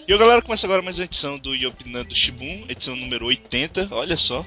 E a galera, começa agora mais uma edição do Yopinando Shibun, edição número 80, olha só.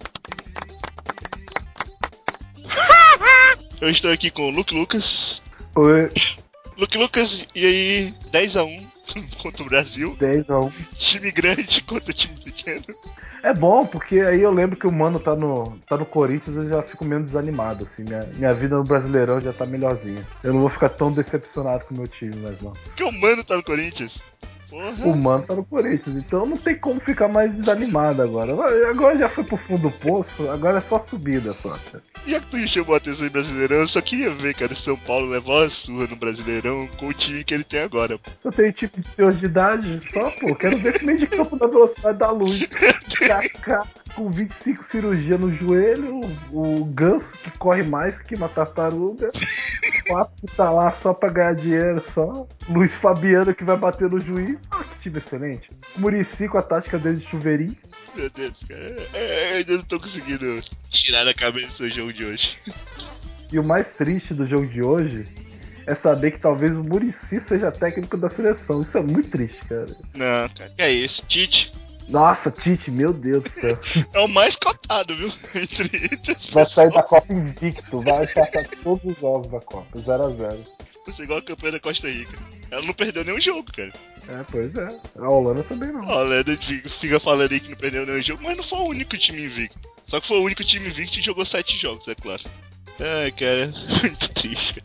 Eu estou aqui com o Luke Lucas. Oi. Luke Lucas, e aí, 10-1 contra o Brasil. 10-1. Time grande contra time pequeno. É bom, porque aí eu lembro que o Mano tá no Corinthians, eu já fico menos desanimado, assim. Minha vida no Brasileirão já tá melhorzinha. Eu não vou ficar tão decepcionado com o meu time, mais não. Porque o Mano tá no Corinthians. Porra. O Mano tá no Corinthians, então não tem como ficar mais desanimado agora. Agora já foi pro fundo do poço, agora é só subida só. Já que tu chamou a atenção em Brasileirão, eu só queria ver, cara, o São Paulo levar uma surra no Brasileirão com o time que ele tem agora. Eu tenho tipo de senhor de idade só, pô. Quero ver esse meio de campo na velocidade da luz. Kaká com 25 cirurgias no joelho, o Ganso que corre mais que uma tartaruga. O Pato que tá lá só pra ganhar dinheiro só. Luiz Fabiano que vai bater no juiz. Ah, que time excelente. Muricy com a tática dele de chuveirinho. Meu Deus, cara. Eu ainda não tô conseguindo tirar da cabeça o jogo de hoje. E o mais triste do jogo de hoje é saber que talvez o Muricy seja técnico da seleção. Isso é muito triste, cara. Não, cara. Que é esse? Tite. Nossa, Tite, meu Deus do céu. É o mais cotado, viu? Entre as Vai pessoas. sair da Copa invicto, vai passar todos os jogos da Copa, 0-0. Vai ser igual a campanha da Costa Rica. Ela não perdeu nenhum jogo, cara. É, pois é. A Holanda também não. A Holanda fica falando aí que não perdeu nenhum jogo, mas não foi o único time invicto. Só que foi o único time invicto e jogou 7 jogos, é claro. Ai, cara, muito triste.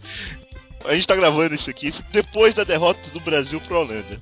A gente tá gravando isso aqui depois da derrota do Brasil pra Holanda.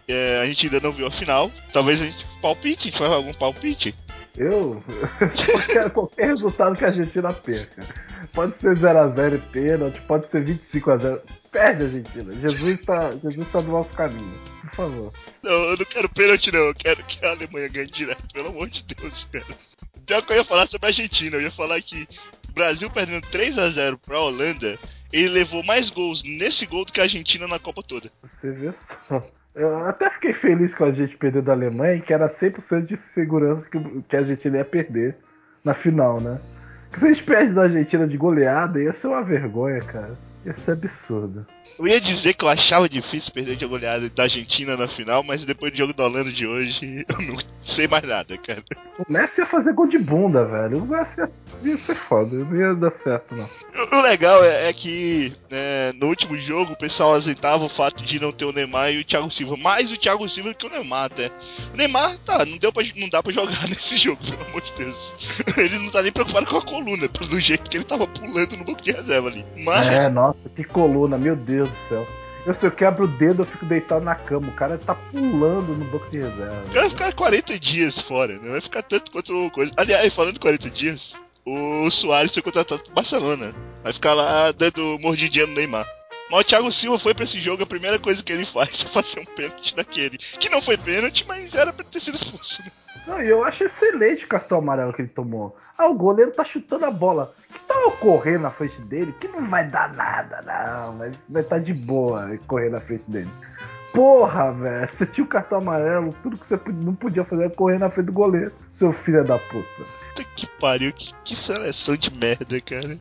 A gente ainda não viu a final. Talvez a gente palpite, a gente faz algum palpite. Eu só quero qualquer resultado que a Argentina perca. Pode ser 0-0 e pênalti, pode ser 25-0. Perde a Argentina. Jesus tá do nosso caminho. Por favor. Não, eu não quero pênalti, não. Eu quero que a Alemanha ganhe direto, pelo amor de Deus, cara. Pior que eu ia falar sobre a Argentina. Eu ia falar que o Brasil perdendo 3-0 pra Holanda, ele levou mais gols nesse gol do que a Argentina na Copa toda. Você vê só. Eu até fiquei feliz com a gente perder da Alemanha e que era 100% de segurança que a Argentina ia perder na final, né? Porque se a gente perde da Argentina de goleada, ia ser uma vergonha, cara. Ia ser absurdo. Eu ia dizer que eu achava difícil perder de goleada da Argentina na final, mas depois do jogo da Holanda de hoje, eu não sei mais nada, cara. O Messi ia fazer gol de bunda, velho. O Messi ia ser foda, não ia dar certo, não. O legal é que no último jogo o pessoal azeitava o fato de não ter o Neymar e o Thiago Silva. Mais o Thiago Silva que o Neymar, até. O Neymar, tá, não dá pra jogar nesse jogo, pelo amor de Deus. Ele não tá nem preocupado com a coluna, pelo jeito que ele tava pulando no banco de reserva ali. Mas... nossa, que coluna, meu Deus do céu. Se eu quebro o dedo, eu fico deitado na cama. O cara tá pulando no banco de reserva. O cara vai ficar 40 dias fora, não vai ficar tanto quanto coisa. Aliás, falando em 40 dias, o Suárez foi contratado pro Barcelona. Vai ficar lá dando mordidinha no Neymar. Mas o Thiago Silva foi pra esse jogo, a primeira coisa que ele faz é fazer um pênalti daquele. Que não foi pênalti, mas era pra ter sido expulso. Não, eu acho excelente o cartão amarelo que ele tomou. O goleiro tá chutando a bola. Que tal correr na frente dele? Que não vai dar nada, não. Mas vai estar de boa correr na frente dele. Porra, velho. Você tinha o cartão amarelo, tudo que você não podia fazer era correr na frente do goleiro. Seu filho da puta. Puta que pariu, que seleção de merda, cara.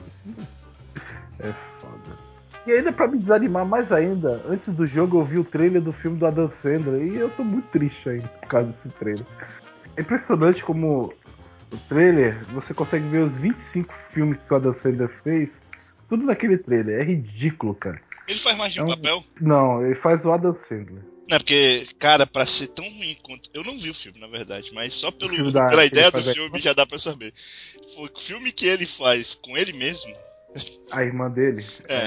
É foda. E ainda pra me desanimar mais ainda, antes do jogo eu vi o trailer do filme do Adam Sandler e eu tô muito triste ainda por causa desse trailer. É impressionante como o trailer, você consegue ver os 25 filmes que o Adam Sandler fez, tudo naquele trailer. É ridículo, cara. Ele faz mais de um papel? Não, ele faz o Adam Sandler. Não, porque, cara, pra ser tão ruim quanto... Eu não vi o filme, na verdade, mas só pela que ideia do filme já dá pra saber. O filme que ele faz com ele mesmo... A irmã dele?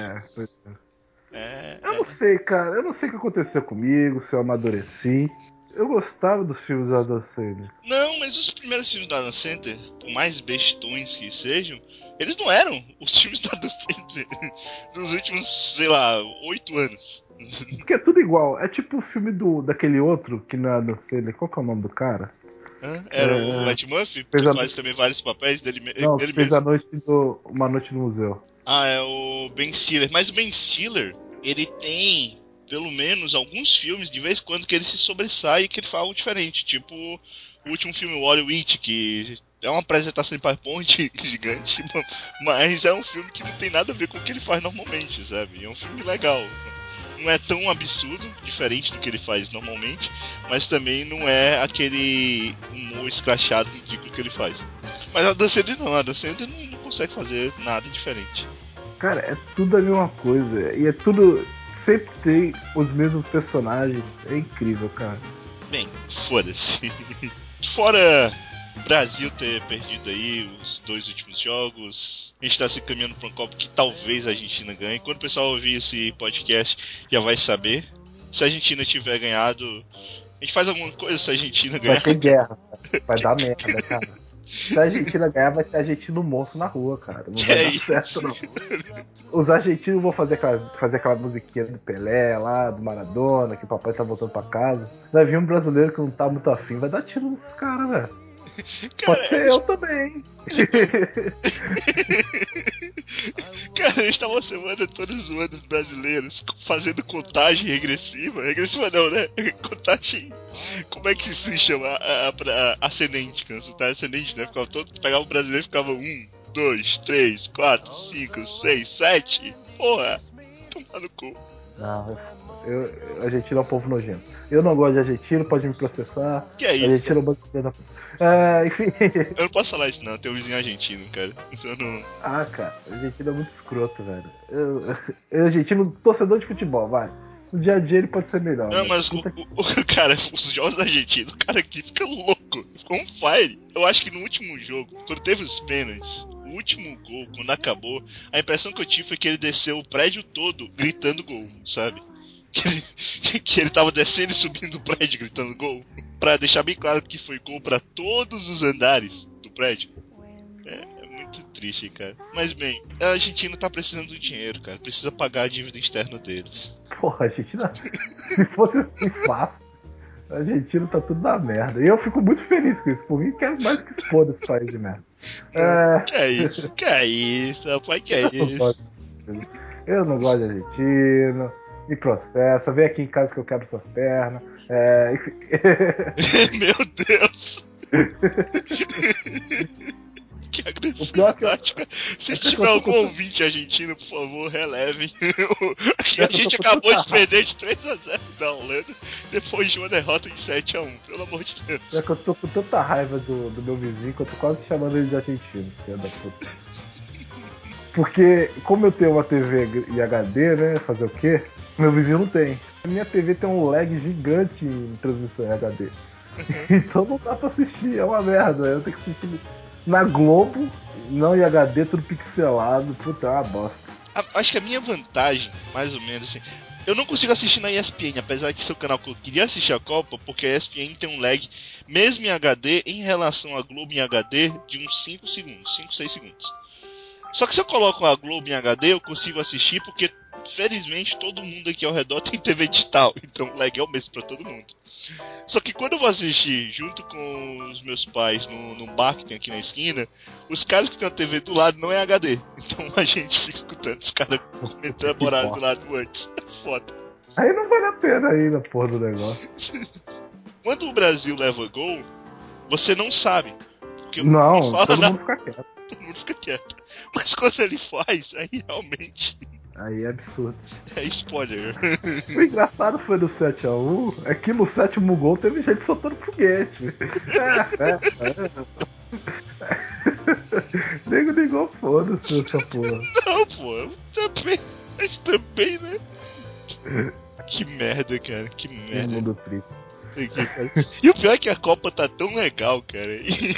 Eu não sei, cara. Eu não sei o que aconteceu comigo, se eu amadureci. Eu gostava dos filmes do Adam Sandler. Não, mas os primeiros filmes da Adam Sandler, por mais bestões que sejam, eles não eram os filmes da Adam Sandler dos últimos, sei lá, 8 anos. Porque é tudo igual. É tipo o filme daquele outro que não é Adam Sandler. Qual que é o nome do cara? Era o Ed Murphy, que faz também vários papéis dele Não, ele fez mesmo. Uma Noite no Museu. Ah, é o Ben Stiller. Mas o Ben Stiller, ele tem pelo menos alguns filmes de vez em quando que ele se sobressai e que ele faz algo diferente. Tipo o último filme, Wall Witch, que é uma apresentação em PowerPoint gigante, mas é um filme que não tem nada a ver com o que ele faz normalmente, sabe? É um filme legal. não é tão absurdo, diferente do que ele faz normalmente, mas também não é aquele humor escrachado ridículo que ele faz. Mas a Dan Sandler não consegue fazer nada diferente. Cara, é tudo a mesma coisa. E é tudo. Sempre tem os mesmos personagens. É incrível, cara. Bem, foda-se. Fora Brasil ter perdido aí os 2 últimos jogos, a gente tá se caminhando pra um Copa que talvez a Argentina ganhe. Quando o pessoal ouvir esse podcast, já vai saber. Se a Argentina tiver ganhado, a gente faz alguma coisa se a Argentina ganhar. Vai ter guerra, cara. Vai dar merda, cara. Se a Argentina ganhar, vai ter argentino morto na rua, cara. Não vai dar certo, não. Os argentinos vão fazer aquela musiquinha do Pelé lá, do Maradona, que o papai tá voltando pra casa. Vai vir um brasileiro que não tá muito afim, vai dar tiro nesses caras, velho. Pode ser eu também. Cara, a gente tá uma semana toda zoando os brasileiros, fazendo contagem regressiva. Regressiva não, né? Contagem. Como é que se chama? Ascendente, quando você tá ascendente, né? Pegava o brasileiro e ficava 1, 2, 3, 4, 5, 6, 7. Porra, tomar no cu. Não, argentino é um povo nojento. Eu não gosto de argentino, pode me processar. Que é isso? Argentino é um bando de enfim. Eu não posso falar isso, não. Tem um vizinho argentino, cara. Eu não. Ah, cara, argentino é muito escroto, velho. Argentino, torcedor de futebol, vai. No dia a dia ele pode ser melhor. Não, mas cara, os jogos argentinos, o cara aqui fica louco. Ficou on fire. Eu acho que no último jogo, quando teve os pênaltis, o último gol, quando acabou, a impressão que eu tive foi que ele desceu o prédio todo gritando gol, sabe? Que ele tava descendo e subindo o prédio gritando gol. Pra deixar bem claro que foi gol pra todos os andares do prédio. É muito triste, cara. Mas bem, a Argentina tá precisando do dinheiro, cara. Precisa pagar a dívida externa deles. Porra, a Argentina. Se fosse assim fácil, a Argentina tá tudo na merda. E eu fico muito feliz com isso. Por mim, quero mais que expor desse país de merda. Que é isso, rapaz, que é isso. Eu não gosto de argentino. Me processa, vem aqui em casa que eu quebro suas pernas. Meu Deus! Que agressividade, cara. Se tiver algum ouvinte argentino, por favor, relevem. A gente acabou de perder de 3-0 da Holanda, depois de uma derrota de 7-1, pelo amor de Deus. É que eu tô com tanta raiva do meu vizinho que eu tô quase chamando ele de argentino, filho da puta. Porque, como eu tenho uma TV em HD, né? Fazer o quê? Meu vizinho não tem. A minha TV tem um lag gigante em transmissão em HD. Então não dá pra assistir, é uma merda. Eu tenho que assistir na Globo, não em HD, tudo pixelado. Puta, é uma bosta. Acho que a minha vantagem, mais ou menos assim, eu não consigo assistir na ESPN, apesar de ser o canal que eu queria assistir a Copa, porque a ESPN tem um lag, mesmo em HD, em relação à Globo em HD, de uns 5 segundos, 5, 6 segundos. Só que se eu coloco a Globo em HD, eu consigo assistir, porque felizmente todo mundo aqui ao redor tem TV digital, então o lag é o mesmo pra todo mundo. Só que quando eu vou assistir junto com os meus pais no bar que tem aqui na esquina, os caras que tem a TV do lado não é HD. Então a gente fica escutando os caras comentando o horário do lado antes. Foda. Aí não vale a pena aí na porra do negócio. Quando o Brasil leva gol, você não sabe. Porque não, fala todo nada, mundo fica quieto. todo mundo fica quieto. Mas quando ele faz, aí realmente Aí é absurdo. é spoiler. O engraçado foi do 7-1 é que no 7º gol teve gente soltando foguete. Nego ligou, foda-se essa porra. Não, pô, também, né? Que merda, cara, que Que merda. mundo triste. E o pior é que a Copa tá tão legal, cara.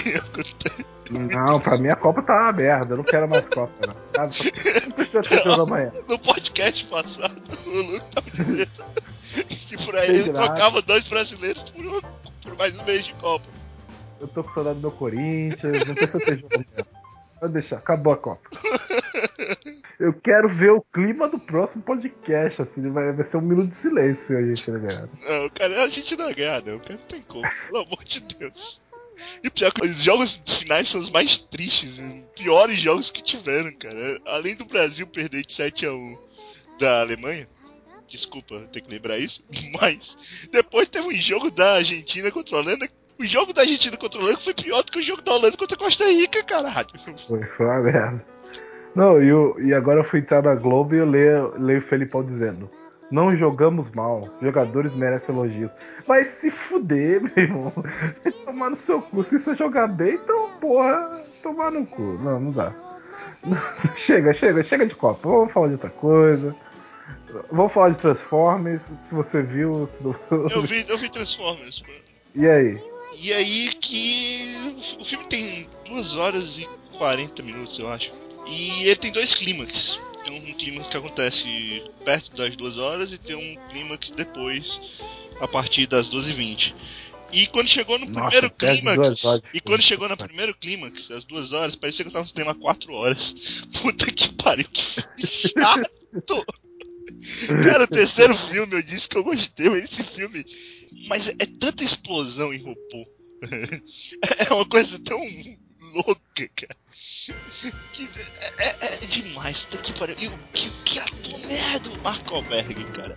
Não, pra mim a Copa tá uma merda. Eu não quero mais Copa, não. Não precisa ter jogo amanhã. No podcast passado, o Luke tava dizendo que por aí ele trocava 2 brasileiros por mais um mês de Copa. Eu tô com saudade do meu Corinthians, não precisa ter jogo amanhã. Pode deixar, acabou a Copa. Eu quero ver o clima do próximo podcast, assim, vai ser um minuto de silêncio a gente, né, Não, cara, a gente não vai ganhar, não, cara, não tem como, pelo amor de Deus. E o pior é que os jogos finais são os mais tristes, os piores jogos que tiveram, cara. Além do Brasil perder de 7-1 da Alemanha, desculpa ter que lembrar isso, mas depois teve um jogo da Argentina contra a Holanda. O jogo da Argentina contra a Holanda foi pior do que o jogo da Holanda contra a Costa Rica, caralho. Foi uma merda. Não, e agora eu fui entrar na Globo e eu leio o Felipão dizendo: Não jogamos mal. Jogadores merecem elogios. Vai se fuder, meu irmão. Vai tomar no seu cu. Se você jogar bem, então, porra, tomar no cu. Não, não dá. Chega de Copa. Vamos falar de outra coisa. Vamos falar de Transformers. Se você viu. Se não... Eu vi Transformers. E aí? E aí que o filme tem 2 horas e 40 minutos, eu acho. E ele tem 2 clímax. Tem um clímax que acontece perto das 2 horas e tem um clímax depois, a partir das 12h20. E quando chegou no primeiro clímax, primeiro clímax, às 2 horas, parecia que eu tava no cinema 4 horas. Puta que pariu, que filme chato! Cara, o terceiro filme eu disse que eu gostei, mas esse filme. Mas é tanta explosão em robô. É uma coisa tão louca, cara. Que é demais, tá que pariu. E que ator merda o Mark Wahlberg, cara.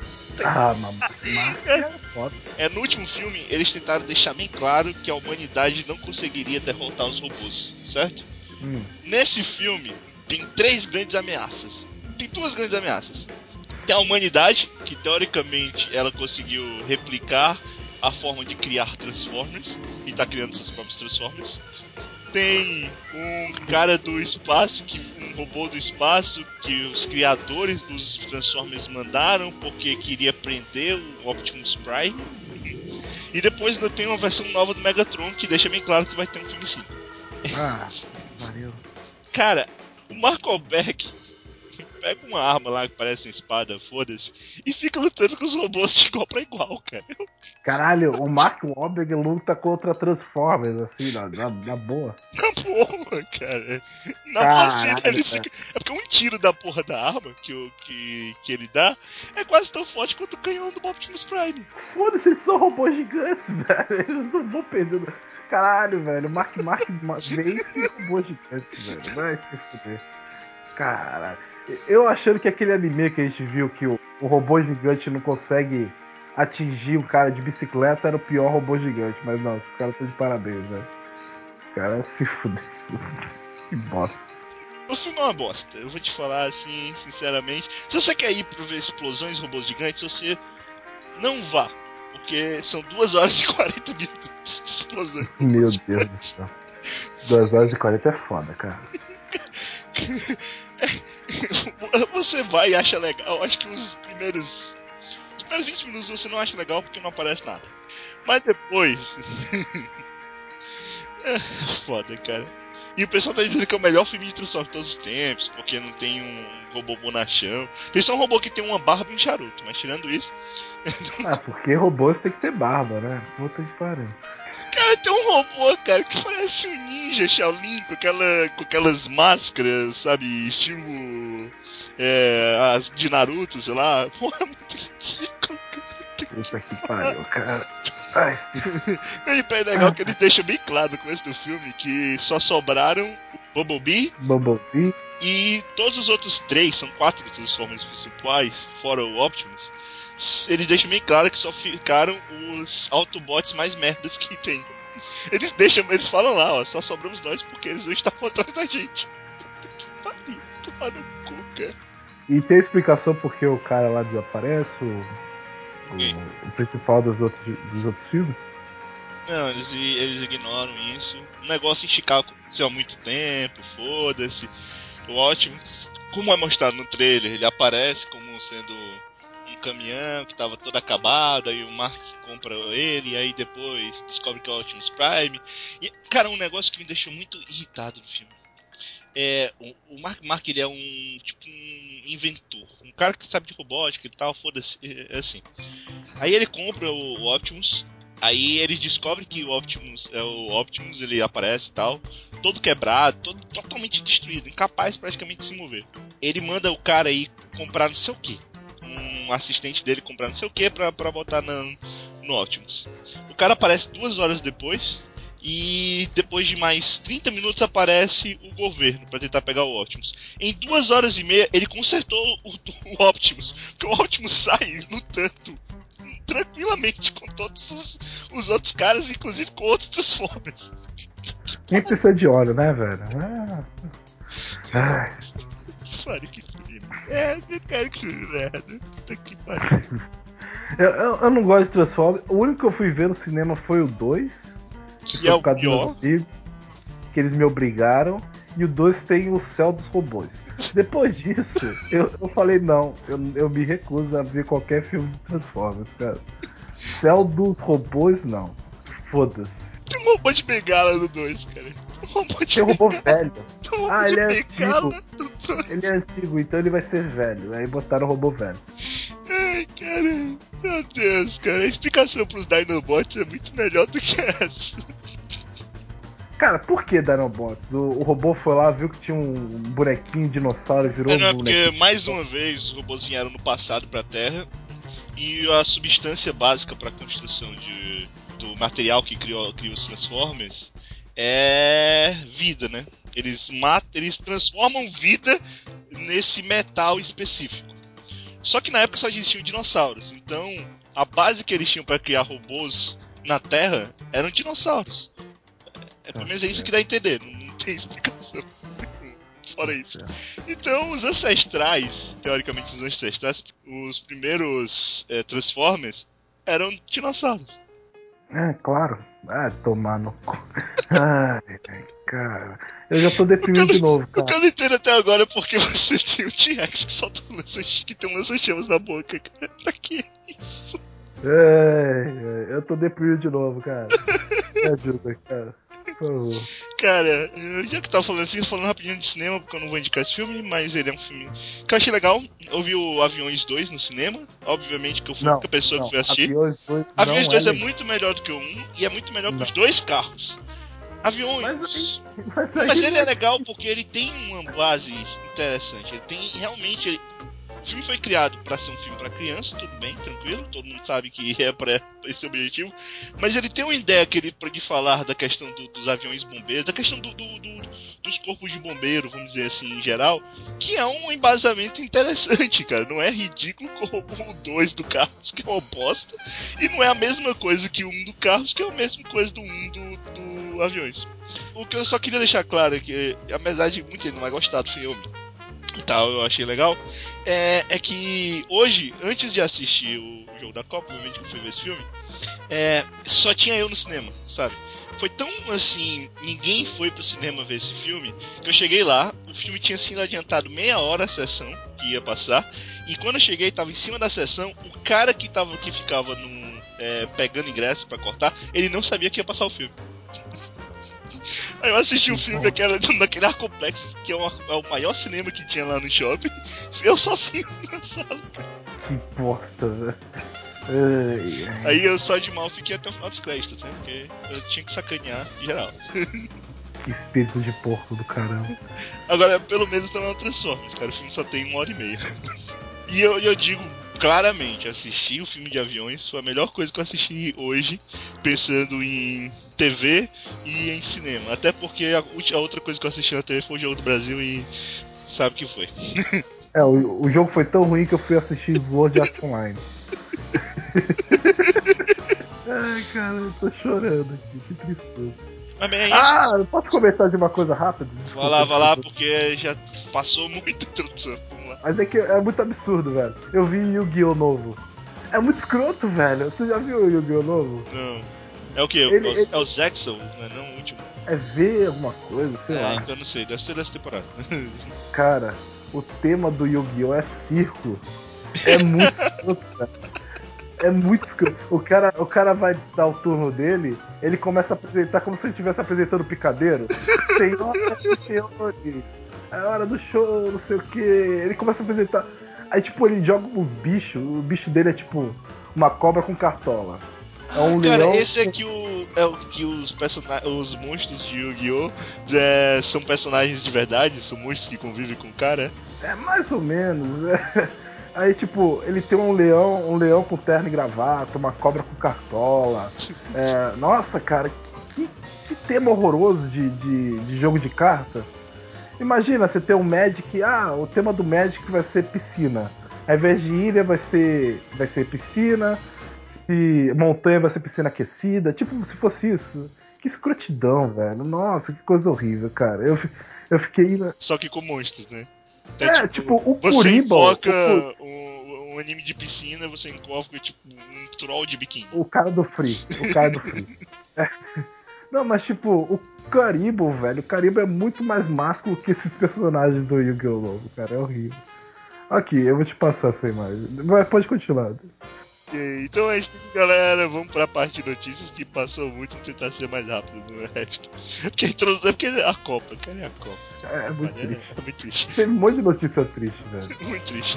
No último filme eles tentaram deixar bem claro que a humanidade não conseguiria derrotar os robôs, certo? Nesse filme tem 3 grandes ameaças. Tem 2 grandes ameaças. Tem a humanidade, que teoricamente ela conseguiu replicar a forma de criar Transformers e tá criando seus próprios Transformers. Tem um cara do espaço, um robô do espaço que os criadores dos Transformers mandaram porque queria prender o Optimus Prime. E depois ainda tem uma versão nova do Megatron que deixa bem claro que vai ter um filme sim. Valeu. Cara, o Mark Wahlberg pega uma arma lá que parece uma espada, foda-se, e fica lutando com os robôs de igual pra igual, cara. Caralho, o Mark Wahlberg luta contra Transformers, assim, na boa. Na boa, cara. Na boa, ele fica. É porque um tiro da porra da arma que ele dá é quase tão forte quanto o canhão do Optimus Prime. Foda-se, eles são robôs gigantes, velho. Eles não vão perder. Caralho, velho. O Mark vence robôs gigantes, velho. Vai se fuder. Caralho. Eu achando que aquele anime que a gente viu que o robô gigante não consegue atingir o cara de bicicleta era o pior robô gigante. Mas não, esses caras estão de parabéns, velho. Os caras se fuderam. Que bosta. O filme é uma bosta, eu vou te falar assim, sinceramente. Se você quer ir pra ver explosões e robôs gigantes, você não vá. Porque são 2 horas e 40 minutos de explosões. Meu Deus do céu. 2 horas e 40 é foda, cara. Você vai e acha legal. Acho que os primeiros 20 minutos você não acha legal porque não aparece nada. Mas depois. É foda, cara. E o pessoal tá dizendo que é o melhor filme de Transformers de todos os tempos, porque não tem um robô bonachão. Tem só um robô que tem uma barba e um charuto, mas tirando isso. Porque robôs tem que ter barba, né? Puta que pariu. Cara, tem um robô, cara, que parece um ninja Shaolin com aquelas máscaras, sabe? Estilo. As de Naruto, sei lá. Porra, é muito ridículo, cara. Puta que pariu, cara. Ai, E é legal que eles deixam bem claro no começo do filme que só sobraram o Bumblebee e todos os outros 3, são 4 Transformers principais, fora o Optimus. Eles deixam bem claro que só ficaram os Autobots mais merdas que tem. Eles falam lá, ó, só sobramos nós porque eles não estavam atrás da gente. Que pariu, tomar no cu, cara. E tem explicação por que o cara lá desaparece, o principal dos outros filmes? Não, eles ignoram isso. O negócio em Chicago aconteceu há muito tempo, foda-se. O Optimus, como é mostrado no trailer, ele aparece como sendo um caminhão que tava todo acabado, aí o Mark compra ele, e aí depois descobre que é o Optimus Prime. E, cara, um negócio que me deixou muito irritado no filme. O Mark ele é um inventor, um cara que sabe de robótica e tal, foda-se, assim. Aí ele compra o Optimus, aí eles descobrem que o Optimus é o Optimus, ele aparece e tal, todo quebrado, todo totalmente destruído, incapaz praticamente de se mover. Ele manda o cara aí comprar não sei o que, um assistente dele comprar não sei o que pra botar no Optimus. O cara aparece 2 horas depois. E depois de mais 30 minutos aparece o governo para tentar pegar o Optimus. Em 2 horas e meia ele consertou o Optimus, porque o Optimus sai lutando tranquilamente com todos os outros caras, inclusive com outros Transformers. Nem precisa de óleo, né, velho? Que pariu, que filme Eu quero que seja merda. Puta que pariu. Eu não gosto de Transformers. O único que eu fui ver no cinema foi o 2. Que Que foi é por o causa dos pior. meus amigos. Que eles me obrigaram. E o 2 tem o Céu dos Robôs. Depois disso, eu falei, não, eu me recuso a ver qualquer filme de Transformers, cara. Céu dos Robôs, não. Foda-se. Tem um robô de bengala no 2, cara. Um robô de Tem um robô bengala. velho. Tem um robô Ah, de ele é bengala antigo. no 2. Ele é antigo, então ele vai ser velho. Aí botaram o robô velho. Ai, cara. Meu Deus, cara. A explicação pros Dinobots é muito melhor do que essa. Cara, por que Dinobots? O robô foi lá, viu que tinha um bonequinho dinossauro e virou Não, é um porque, bonequinho. mais uma vez, os robôs vieram no passado pra Terra e a substância básica pra construção do material que criou os Transformers é vida, né? Eles transformam vida nesse metal específico. Só que na época só existiam dinossauros, então a base que eles tinham pra criar robôs na Terra eram dinossauros. Pelo menos é isso que dá a entender, não tem explicação. Fora isso. Então, os ancestrais, teoricamente os ancestrais, os primeiros Transformers eram dinossauros. É, claro. Ah, tomar no cu. Ai, cara. Eu já tô deprimido de novo, O que cara. eu não entendo até agora é porque você tem um T-Rex que solta que tem um lança-chamas na boca, cara. Pra que isso? Eu tô deprimido de novo, cara. Me ajuda, cara. Por favor. Cara, já que tava falando assim, falando rapidinho de cinema, porque eu não vou indicar esse filme, mas ele é um filme que eu achei legal. Eu vi o Aviões 2 no cinema, obviamente que eu fui a única pessoa que foi assistir. Aviões 2 Aviões não é 2 é legal. muito melhor do que o 1 e é muito melhor que Não. os dois carros. Aviões. Mas ele é legal porque ele tem uma base interessante. Ele tem realmente. O filme foi criado pra ser um filme pra criança, tudo bem, tranquilo, todo mundo sabe que é pra esse objetivo. Mas ele tem uma ideia de falar da questão dos aviões bombeiros, da questão dos corpos de bombeiro, vamos dizer assim, em geral, que é um embasamento interessante, cara. Não é ridículo como o 2 do Carros, que é uma bosta, e não é a mesma coisa que o 1 do Carros, que é a mesma coisa do 1 do Aviões. O que eu só queria deixar claro é que, apesar de muita gente não vai gostar do filme e tal, eu achei legal, é que hoje, antes de assistir o jogo da Copa, obviamente que eu fui ver esse filme, só tinha eu no cinema, sabe? Foi tão assim, ninguém foi pro cinema ver esse filme, que eu cheguei lá, o filme tinha sido adiantado meia hora a sessão que ia passar, e quando eu cheguei, tava em cima da sessão, o cara que ficava pegando ingresso pra cortar, ele não sabia que ia passar o filme. Aí eu assisti o filme naquele Arcoplex, que é o maior cinema que tinha lá no shopping. Eu sozinho na sala, cara. Que bosta, velho. Aí eu só de mal fiquei até o final dos créditos, né? Porque eu tinha que sacanear geral. Que espírito de porco do caramba. Agora, pelo menos não é um Transformers, cara. O filme só tem 1h30. E eu digo claramente, assistir o filme de aviões foi a melhor coisa que eu assisti hoje, pensando em TV e em cinema. Até porque a outra coisa que eu assisti na TV foi o Jogo do Brasil e sabe o que foi. O jogo foi tão ruim que eu fui assistir Sword Art Online. Ai, cara, eu tô chorando aqui, que tristeza. Mas bem, é isso. Eu posso comentar de uma coisa rápida? Desculpa, Vai lá, porque já passou muito introdução. Vamos lá. Mas é que é muito absurdo, velho. Eu vi Yu-Gi-Oh! Novo. É muito escroto, velho. Você já viu o Yu-Gi-Oh! Novo? Não. É o que? É o Zexel, né? Não o último. É ver alguma coisa, sei lá. Então não sei, deve ser dessa temporada. Cara, o tema do Yu-Gi-Oh! É circo. É muito escroto, velho. É muito escroto. O cara vai dar o turno dele, ele começa a apresentar como se ele estivesse apresentando picadeiro. Senhoras e senhores, é hora do show, não sei o que. Ele começa a apresentar. Aí, tipo, ele joga uns bichos. O bicho dele é tipo uma cobra com cartola. É um Cara, leão. esse é que os monstros de Yu-Gi-Oh! São personagens de verdade? São monstros que convivem com o cara? É mais ou menos. Aí, tipo, ele tem um leão com terno e gravata, uma cobra com cartola. Nossa, cara, que tema horroroso de jogo de carta. Imagina, você ter um Magic, o tema do Magic vai ser piscina. Ao invés de ilha vai ser piscina, se montanha vai ser piscina aquecida. Tipo, se fosse isso. Que escrotidão, velho. Nossa, que coisa horrível, cara. Eu fiquei. Só que com monstros, né? Tipo, o você Kuribo... enfoca um anime de piscina, você enfoca, tipo, um troll de biquíni. O cara do Free. Não, mas tipo, o Kuribo, velho, o Kuribo é muito mais másculo que esses personagens do Yu-Gi-Oh! Novo, cara, é horrível. Aqui, eu vou te passar essa imagem. Mas pode continuar. Ok, então é isso, galera. Vamos pra parte de notícias que passou muito. Vamos tentar ser mais rápido no resto. Porque é a Copa, cara, é a Copa. É muito triste. É muito triste. Teve um monte de notícia triste, velho. Muito triste.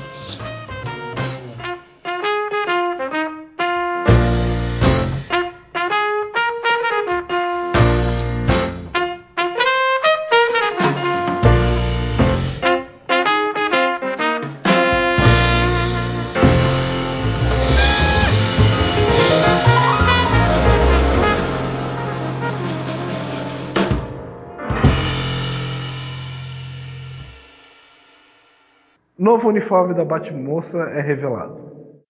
Novo uniforme da Batmoça é revelado.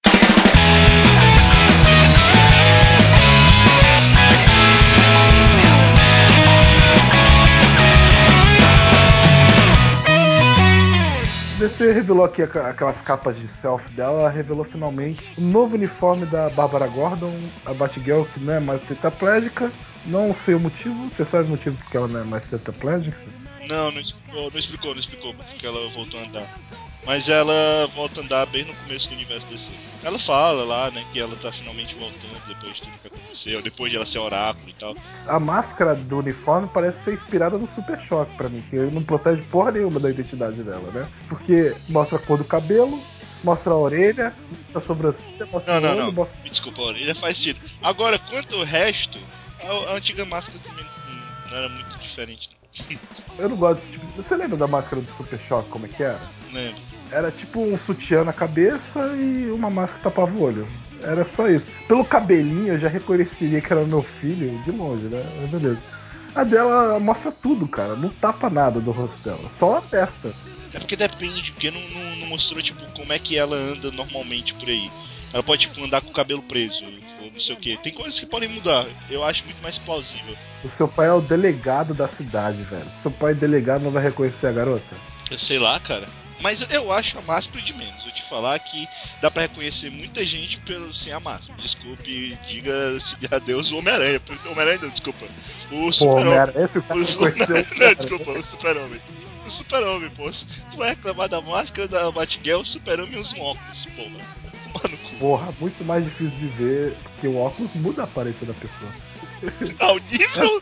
DC revelou aqui aquelas capas de selfie dela, revelou finalmente o novo uniforme da Bárbara Gordon, a Batgirl, que não é mais tetraplégica. Não sei o motivo, você sabe o motivo porque ela não é mais tetraplégica? Não explicou porque ela voltou a andar. Mas ela volta a andar bem no começo do universo DC. Ela fala lá, né, que ela tá finalmente voltando depois de tudo que aconteceu, depois de ela ser oráculo e tal. A máscara do uniforme parece ser inspirada no Super Choque pra mim, que não protege porra nenhuma da identidade dela, né? Porque mostra a cor do cabelo, mostra a orelha, mostra a sobrancelha, mostra o olho, mostra... Desculpa, a orelha faz sentido. Agora, quanto ao resto, a antiga máscara também não era muito diferente, não. Eu não gosto desse tipo. Você lembra da máscara do Super Choque, como é que era? Lembro. Era tipo um sutiã na cabeça e uma máscara que tapava o olho. Era só isso. Pelo cabelinho eu já reconheceria que era meu filho de longe, né? Mas beleza. A dela mostra tudo, cara. Não tapa nada do rosto dela. Só a testa. É porque depende, porque não mostrou, tipo, como é que ela anda normalmente por aí. Ela pode, tipo, andar com o cabelo preso, ou não sei o que. Tem coisas que podem mudar. Eu acho muito mais plausível. O seu pai é o delegado da cidade, velho. Seu pai é delegado, não vai reconhecer a garota? Eu sei lá, cara. Mas eu acho a máscara de menos. Vou te falar que dá pra reconhecer muita gente sem a máscara. Desculpe, diga-se adeus o Homem-Aranha. Homem-Aranha não, desculpa. O Super-Homem. Não, desculpa, o Super-Homem. O Super-Homem, pô. Tu vai reclamar da máscara da Batgirl, o Super-Homem usa um óculos, porra. Tomar no cu. Porra, muito mais difícil de ver, porque o óculos muda a aparência da pessoa. Ao nível...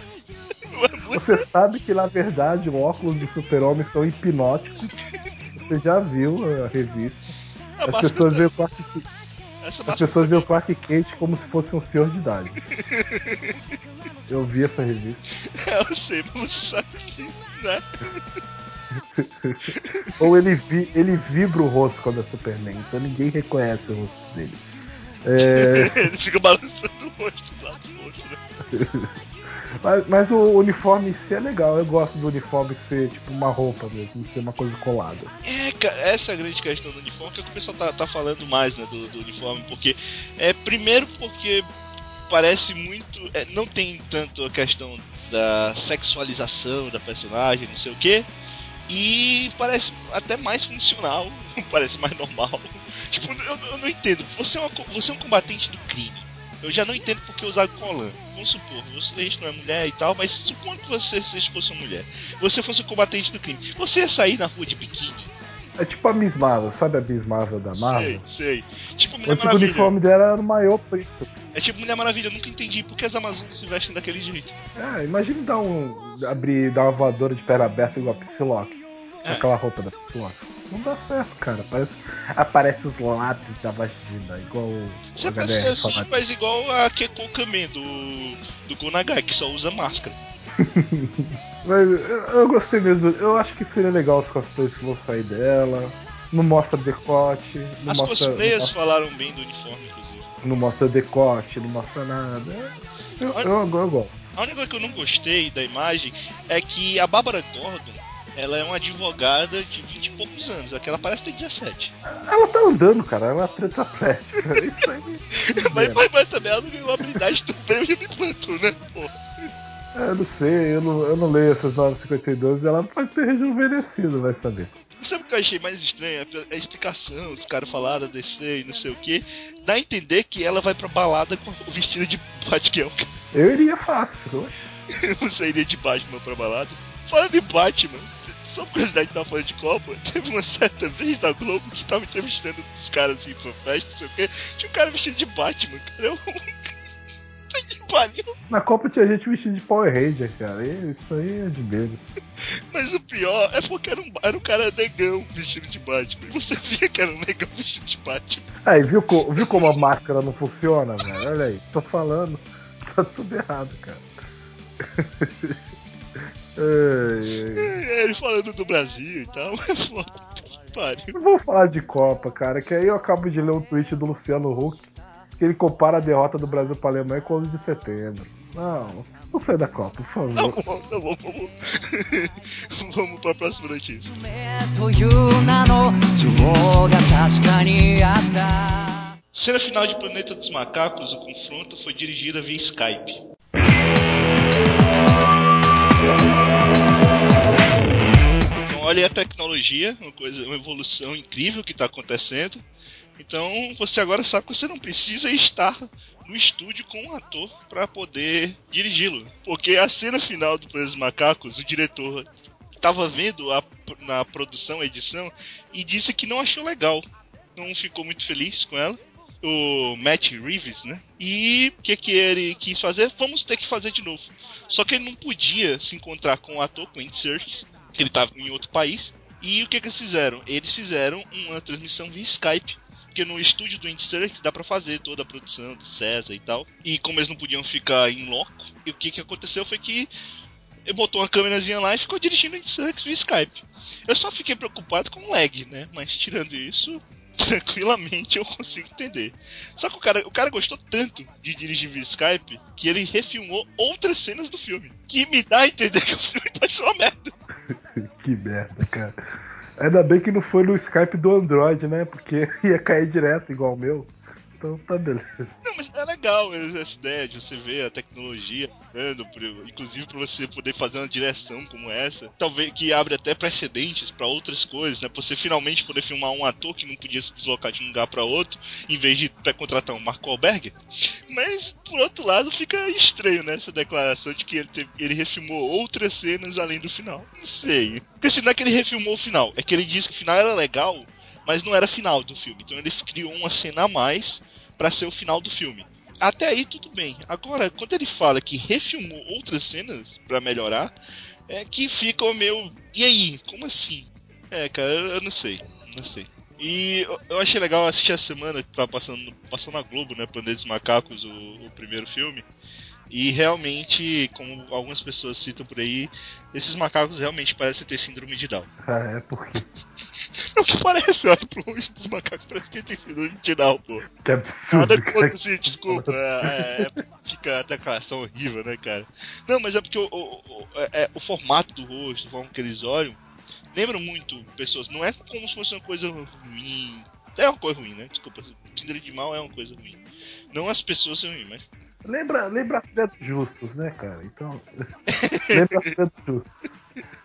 Você sabe que na verdade os óculos do Super-Homem são hipnóticos. Você já viu a revista. As pessoas veem o Clark Kent como se fosse um senhor de idade. Eu vi essa revista. Eu sei, mas você sabe que, né? Ou ele vibra o rosto quando é Superman, então ninguém reconhece o rosto dele. Ele fica balançando o rosto do lado do outro, né? Mas o uniforme em si é legal. Eu gosto do uniforme ser tipo uma roupa mesmo, ser uma coisa colada. Cara, essa é a grande questão do uniforme, que é o que o pessoal tá falando mais, né, do uniforme, porque primeiro porque parece muito, não tem tanto a questão da sexualização da personagem, não sei o que, e parece até mais funcional, parece mais normal. Tipo, eu não entendo, você é um combatente do crime. Eu já não entendo porque usar colã. Vamos supor, a gente não é mulher e tal, mas supondo que você fosse uma mulher, você fosse um combatente do crime, você ia sair na rua de biquíni? É tipo a Miss Marvel, sabe a Miss Marvel da Marvel? Sei. Tipo Mulher Maravilha. Maravilha. O uniforme dela era no maior preto. É tipo Mulher Maravilha, eu nunca entendi por que as Amazonas se vestem daquele jeito. Imagina dar uma voadora de perna aberta igual a Psylocke. Com aquela roupa da Psylocke. Não dá certo, cara. Aparece os lábios da vagina, igual o Você pensa assim, faz igual a Keiko Kamen do Gonagai, que só usa máscara. Mas eu gostei mesmo. Eu acho que seria legal os cosplays que vão sair dela. Não mostra decote. As cosplayers falaram bem do uniforme, inclusive. Não mostra decote, não mostra nada. Eu gosto. A única coisa que eu não gostei da imagem é que a Bárbara Gordon, ela é uma advogada de 20 e poucos anos. Aquela parece ter 17. Ela tá andando, cara. Ela é tetraplégica. Isso aí. mas também ela não ganhou habilidade do prêmio de me plantou, né, porra? Eu não sei, eu não leio essas 952, ela pode ter rejuvenescido, vai saber. Sabe o que eu achei mais estranho? A explicação, os caras falaram DC e não sei o que. Dá a entender que ela vai pra balada com o vestido de Batgirl. Eu iria fácil, oxe. Você iria de Batman pra balada? Fala de Batman. Só por curiosidade, tava falando de Copa. Teve uma certa vez na Globo que tava entrevistando os caras assim pra festa, não sei o que. Tinha um cara vestido de Batman, cara. Que pariu. Na Copa tinha gente vestido de Power Ranger, cara. Isso aí é de menos. Mas o pior é porque era um cara negão vestido de Batman. E você via que era um negão vestido de Batman. Aí, viu como a máscara não funciona, velho? Olha aí, tô falando. Tá tudo errado, cara. Ele falando do Brasil e tal. É foda. Que pariu. Não vou falar de Copa, cara, que aí eu acabo de ler um tweet do Luciano Huck que ele compara a derrota do Brasil para a Alemanha com o 11 de setembro. Não sai da Copa, por favor. Tá bom, vamos. Vamos pra próxima notícia. Cena final de Planeta dos Macacos, o confronto foi dirigida via Skype. Então, olha a tecnologia, uma evolução incrível que está acontecendo. Então, você agora sabe que você não precisa estar no estúdio com um ator para poder dirigi-lo. Porque a cena final do Planeta dos Macacos, o diretor estava vendo na produção, a edição, e disse que não achou legal. Não ficou muito feliz com ela. O Matt Reeves, né? E o que ele quis fazer? Vamos ter que fazer de novo. Só que ele não podia se encontrar com o ator, com o Andy Serkis, que ele estava em outro país. E o que eles fizeram? Eles fizeram uma transmissão via Skype. Porque no estúdio do Andy Serkis dá pra fazer toda a produção do César e tal. E como eles não podiam ficar em loco, e o que aconteceu foi que ele botou uma câmerazinha lá e ficou dirigindo o Andy Serkis via Skype. Eu só fiquei preocupado com o lag, né? Mas tirando isso, tranquilamente eu consigo entender. Só que o cara gostou tanto de dirigir via Skype que ele refilmou outras cenas do filme. Que me dá a entender que o filme pode ser uma merda. Que merda, cara. Ainda bem que não foi no Skype do Android, né? Porque ia cair direto igual o meu. Então tá beleza. Não, mas é legal essa ideia de você ver a tecnologia andando, inclusive para você poder fazer uma direção como essa, talvez que abre até precedentes para outras coisas, né? Pra você finalmente poder filmar um ator que não podia se deslocar de um lugar para outro, em vez de contratar um Mark Wahlberg. Mas por outro lado fica estranho, né, essa declaração de que ele refilmou outras cenas além do final. Não sei. Porque se não é que ele refilmou o final, é que ele disse que o final era legal, mas não era final do filme. Então ele criou uma cena a mais pra ser o final do filme. Até aí tudo bem. Agora, quando ele fala que refilmou outras cenas pra melhorar, é que fica o meu... E aí? Como assim? Cara, eu não sei. Não sei. E eu achei legal assistir a semana que tava passando na Globo, né? Planeta dos Macacos, o primeiro filme. E realmente, como algumas pessoas citam por aí, esses macacos realmente parecem ter síndrome de Down. É porque. É o que parece, olha pro longe dos macacos, parece que tem síndrome de Down, pô. Que absurdo. Nada contra, assim, desculpa, fica a declaração horrível, né, cara? Não, mas é porque o formato do rosto, a forma que eles olham, lembra muito pessoas, não é como se fosse uma coisa ruim. É uma coisa ruim, né? Desculpa, síndrome de mal é uma coisa ruim. Não as pessoas são ruins, mas. Lembra a filha dos justos, né, cara? Então. Lembra a filha dos justos.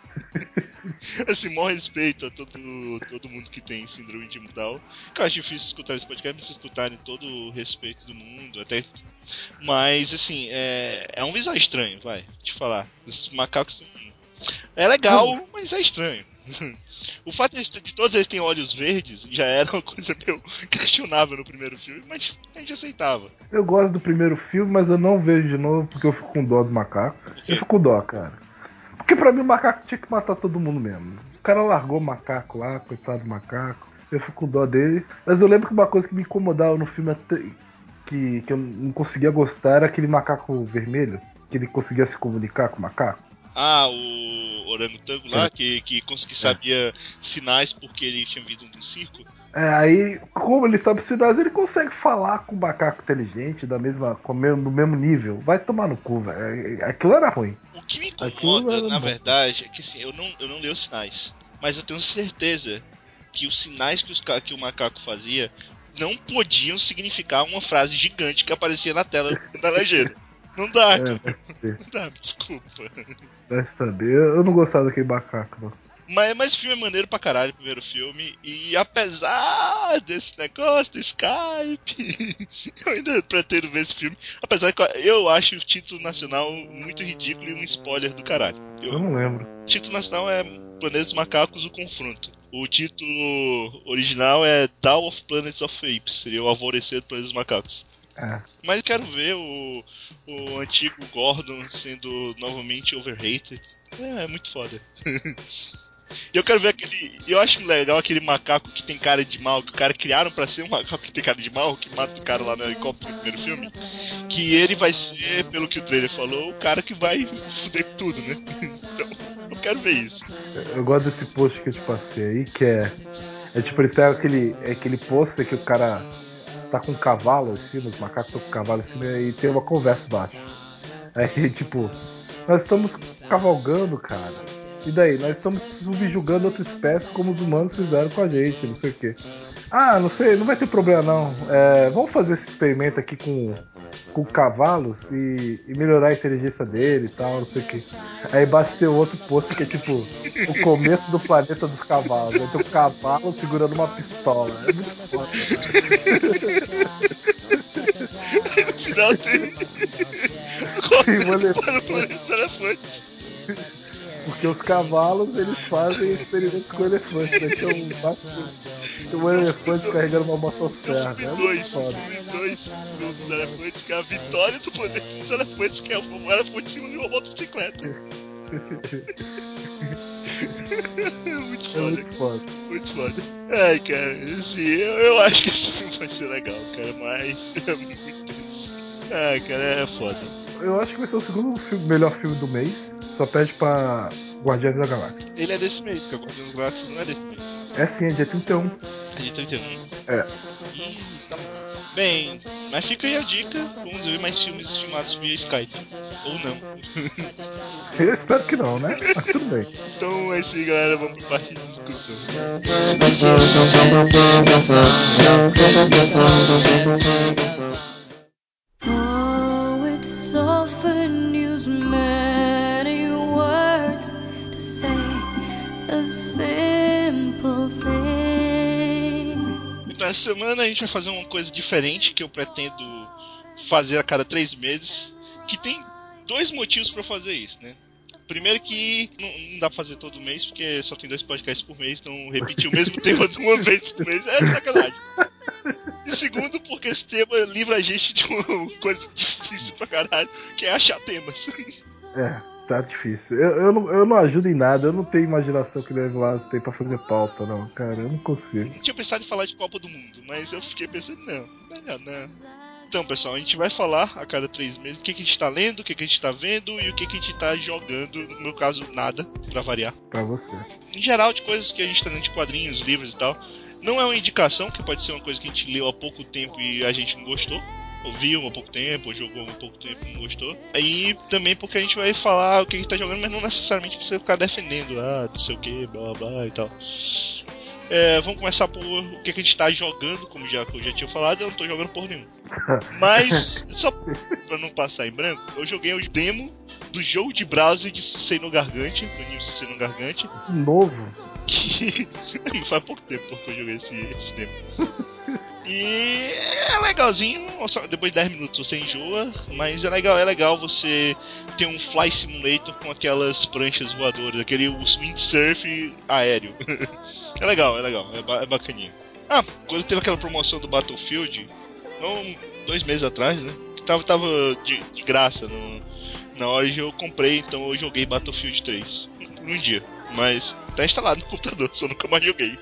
Assim, maior respeito a todo mundo que tem síndrome de Down. Que eu acho difícil escutar esse podcast, mas se escutarem todo o respeito do mundo, até. Mas, assim, é um visual estranho, vai, te falar. Os macacos é legal, mas é estranho. O fato de todos eles terem olhos verdes já era uma coisa meio questionável no primeiro filme, mas a gente aceitava. Eu gosto do primeiro filme, mas eu não vejo de novo porque eu fico com dó do macaco. Eu fico com dó, cara. Porque pra mim o macaco tinha que matar todo mundo mesmo. O cara largou o macaco lá, coitado do macaco. Eu fico com dó dele. Mas eu lembro que uma coisa que me incomodava no filme que eu não conseguia gostar era aquele macaco vermelho. Que ele conseguia se comunicar com o macaco. Ah, o orangotango lá, que sabia sinais porque ele tinha vindo de um circo. Aí, como ele sabe sinais, ele consegue falar com o macaco inteligente do mesmo nível. Vai tomar no cu, velho. Aquilo era ruim. O que me incomoda, na verdade, é que assim, eu não leio os sinais. Mas eu tenho certeza que os sinais que o macaco fazia não podiam significar uma frase gigante que aparecia na tela da legenda. Não dá, É, cara. vai saber. Não dá, desculpa. Vai saber. Eu não gostava daquele macaco, não. Mas o filme é maneiro pra caralho, o primeiro filme. E apesar desse negócio do Skype, eu ainda pretendo ver esse filme. Apesar que eu acho o título nacional muito ridículo e um spoiler do caralho. Eu não lembro. O título nacional é Planetas dos Macacos, o Confronto. O título original é Dawn of Planets of Apes, seria o Alvorecer do Planeta dos Macacos. É. Mas eu quero ver o antigo Gordon sendo novamente overrated. É muito foda. E eu quero ver aquele. Eu acho legal aquele macaco que tem cara de mal, que o cara criaram pra ser um macaco que tem cara de mal, que mata o cara lá no helicóptero no primeiro filme. Que ele vai ser, pelo que o trailer falou, o cara que vai fuder com tudo, né? Então, eu quero ver isso. Eu gosto desse post que eu te passei aí, que é. É tipo, eles pegam aquele pôster que o cara tá com um cavalo em cima, os macacos estão com um cavalo em cima e tem uma conversa embaixo. Aí, tipo, nós estamos cavalgando, cara. E daí? Nós estamos subjugando outra espécie como os humanos fizeram com a gente, não sei o quê. Ah, não sei, não vai ter problema não. Vamos fazer esse experimento aqui com cavalos e melhorar a inteligência dele e tal, não sei o quê. Aí embaixo tem outro post que é tipo o começo do planeta dos cavalos. Aí tem um cavalo segurando uma pistola. É muito foda. Afinal, tem. Tem um Corta para o elefante. planeta dos elefantes. Porque os cavalos eles fazem experimentos com elefantes, né? Então tem um elefante carregando uma Tem o motosserra. filme É muito 2, o foda. filme 2 dos elefantes, que é a vitória do planeta dos elefantes, que é o elefante de uma motocicleta. Muito É foda, muito foda. muito foda. Ai, cara, assim, eu acho que esse filme vai ser legal, cara, mas é muito tenso. Ai, cara, é foda. Eu acho que vai ser o segundo melhor filme do mês. Só pede pra Guardiões da Galáxia. Ele é desse mês, que a Guardiões das Galáxias não é desse mês. É sim, é dia 31. É de 31. É. Tá bom. Bem, mas fica aí a dica. Vamos ver mais filmes filmados via Skype. Ou não. Eu espero que não, né? Mas tudo bem. Então é isso aí, galera. Vamos para parte de discussão. Oh, it's often used many words to say a simple thing. Então essa semana a gente vai fazer uma coisa diferente que eu pretendo fazer a cada 3 meses. Que tem 2 motivos para fazer isso, né? Primeiro que não dá pra fazer todo mês, porque só tem 2 podcasts por mês, então repetir o mesmo tema de uma vez por mês é sacanagem. E segundo, porque esse tema livra a gente de uma coisa difícil pra caralho, que é achar temas. Tá difícil. Eu não ajudo em nada, eu não tenho imaginação que o Vaz tem pra fazer pauta, não, cara. Eu não consigo. Eu tinha pensado em falar de Copa do Mundo, mas eu fiquei pensando, não, melhor não. Então, pessoal, a gente vai falar a cada 3 meses o que a gente tá lendo, o que a gente tá vendo e o que a gente tá jogando. No meu caso, nada, pra variar. Pra você. Em geral, de coisas que a gente tá lendo de quadrinhos, livros e tal. Não é uma indicação, que pode ser uma coisa que a gente leu há pouco tempo e a gente não gostou. Ou viu há pouco tempo, ou jogou há pouco tempo e não gostou. Aí também porque a gente vai falar o que a gente tá jogando, mas não necessariamente pra você ficar defendendo, não sei o que, blá blá e tal. Vamos começar por o que a gente tá jogando, como eu já tinha falado, eu não tô jogando porra nenhuma. Mas, só pra não passar em branco, eu joguei o demo do jogo de browser de Susei no Gargante, do anime Susei no Gargante. De novo. Que faz pouco tempo que eu joguei esse demo. E é legalzinho, só depois de 10 minutos você enjoa, mas é legal você ter um Fly Simulator com aquelas pranchas voadoras, aquele windsurf aéreo. É legal, é bacaninha. Ah, quando teve aquela promoção do Battlefield, 2 meses atrás, né? Que tava de graça na hora eu comprei, então eu joguei Battlefield 3 num dia. Mas tá instalado no computador, só nunca mais joguei.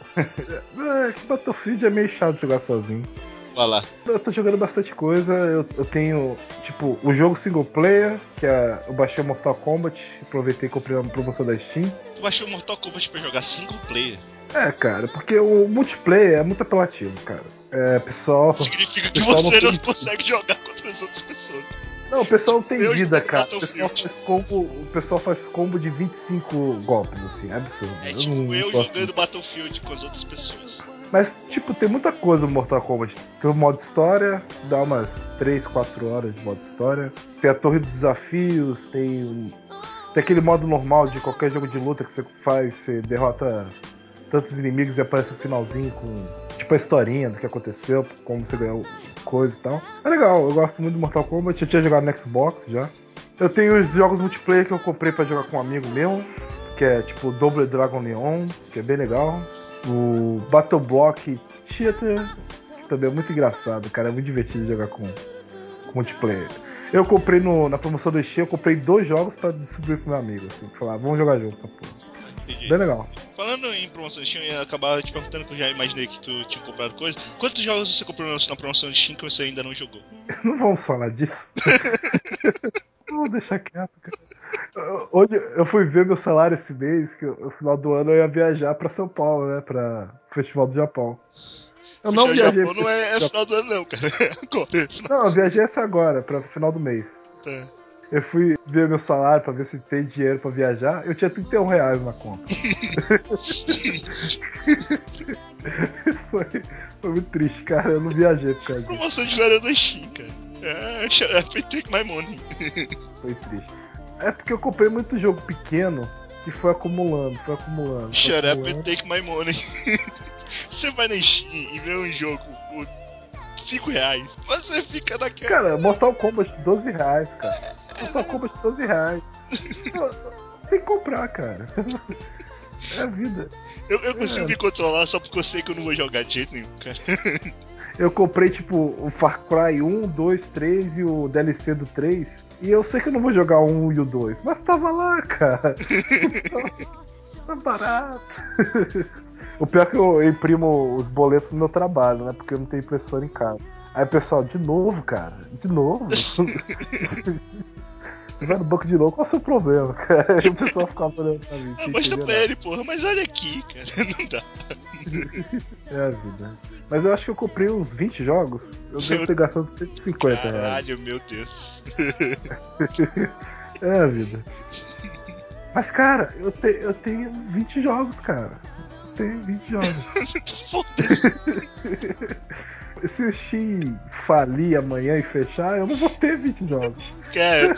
Que Battlefield é meio chato jogar sozinho. Vai lá. Eu tô jogando bastante coisa. Eu tenho, tipo, o jogo single player, que eu baixei o Mortal Kombat, aproveitei e comprei uma promoção da Steam. Tu baixou o Mortal Kombat pra jogar single player? Cara, porque o multiplayer é muito apelativo, cara. Pessoal. Significa que pessoal você não tem... consegue jogar contra as outras pessoas. Não, o pessoal não tem Eu vida, joguei cara. Battlefield. O pessoal faz combo de 25 golpes, assim, é absurdo. É tipo eu jogando Battlefield com as outras pessoas. Mas, tipo, tem muita coisa no Mortal Kombat. Tem o modo história, dá umas 3, 4 horas de modo história. Tem a torre dos desafios, tem aquele modo normal de qualquer jogo de luta que você faz, você derrota tantos inimigos e aparece um finalzinho com, tipo, a historinha do que aconteceu, como você ganhou coisa e tal. É legal, eu gosto muito do Mortal Kombat, eu tinha jogado no Xbox já. Eu tenho os jogos multiplayer que eu comprei pra jogar com um amigo meu, que é tipo Double Dragon Neon, que é bem legal. O Battle Block Theater, que também é muito engraçado, cara, é muito divertido jogar com multiplayer. Eu comprei na promoção do Steam, eu comprei 2 jogos pra distribuir pro meu amigo, assim, falar, vamos jogar junto essa porra. Entendi. Bem legal. Falando em promoção de Steam, eu ia acabar te perguntando que eu já imaginei que tu tinha comprado coisa. Quantos jogos você comprou na promoção de Steam que você ainda não jogou? Não vamos falar disso. Vamos deixar quieto, cara. Hoje eu fui ver meu salário esse mês, que no final do ano eu ia viajar pra São Paulo, né, pra Festival do Japão. Eu não Fechar o viajei Japão não é final do ano não, cara. Agora. Não, eu viajei essa agora, pra final do mês. Tá. Eu fui ver meu salário pra ver se tem dinheiro pra viajar. Eu tinha R$31 na conta. Foi muito triste, cara. Eu não viajei por causa disso. Promoção de verão da Steam, cara. Shut up and take my money. Foi triste. É porque eu comprei muito jogo pequeno e foi acumulando. Shut up and take my money. Você vai na Steam e vê um jogo por R$5, você fica naquela. Cara, Mortal Kombat R$12, cara. Mortal Kombat R$12. Tem que comprar, cara. É a vida. Eu consigo me controlar só porque eu sei que eu não vou jogar de jeito nenhum, cara. Eu comprei, tipo, o Far Cry 1, 2, 3 e o DLC do 3. E eu sei que eu não vou jogar o 1 e o 2, mas tava lá, cara. Tá barato. O pior é que eu imprimo os boletos no meu trabalho, né? Porque eu não tenho impressora em casa. Aí o pessoal, de novo, cara? De novo? Você vai no banco de novo, qual é o seu problema, cara? Aí o pessoal ficava olhando pra mim. Mostra pra ele, porra, mas olha aqui, cara, não dá. É a vida. Mas eu acho que eu comprei uns 20 jogos. Eu devo ter gastado R$150. Caralho, meu Deus. É a vida. Mas, cara, eu tenho 20 jogos, cara. Eu tenho 20 jogos. Foda-se. Se o Steam falir amanhã e fechar, eu não vou ter 20 jogos. Cara,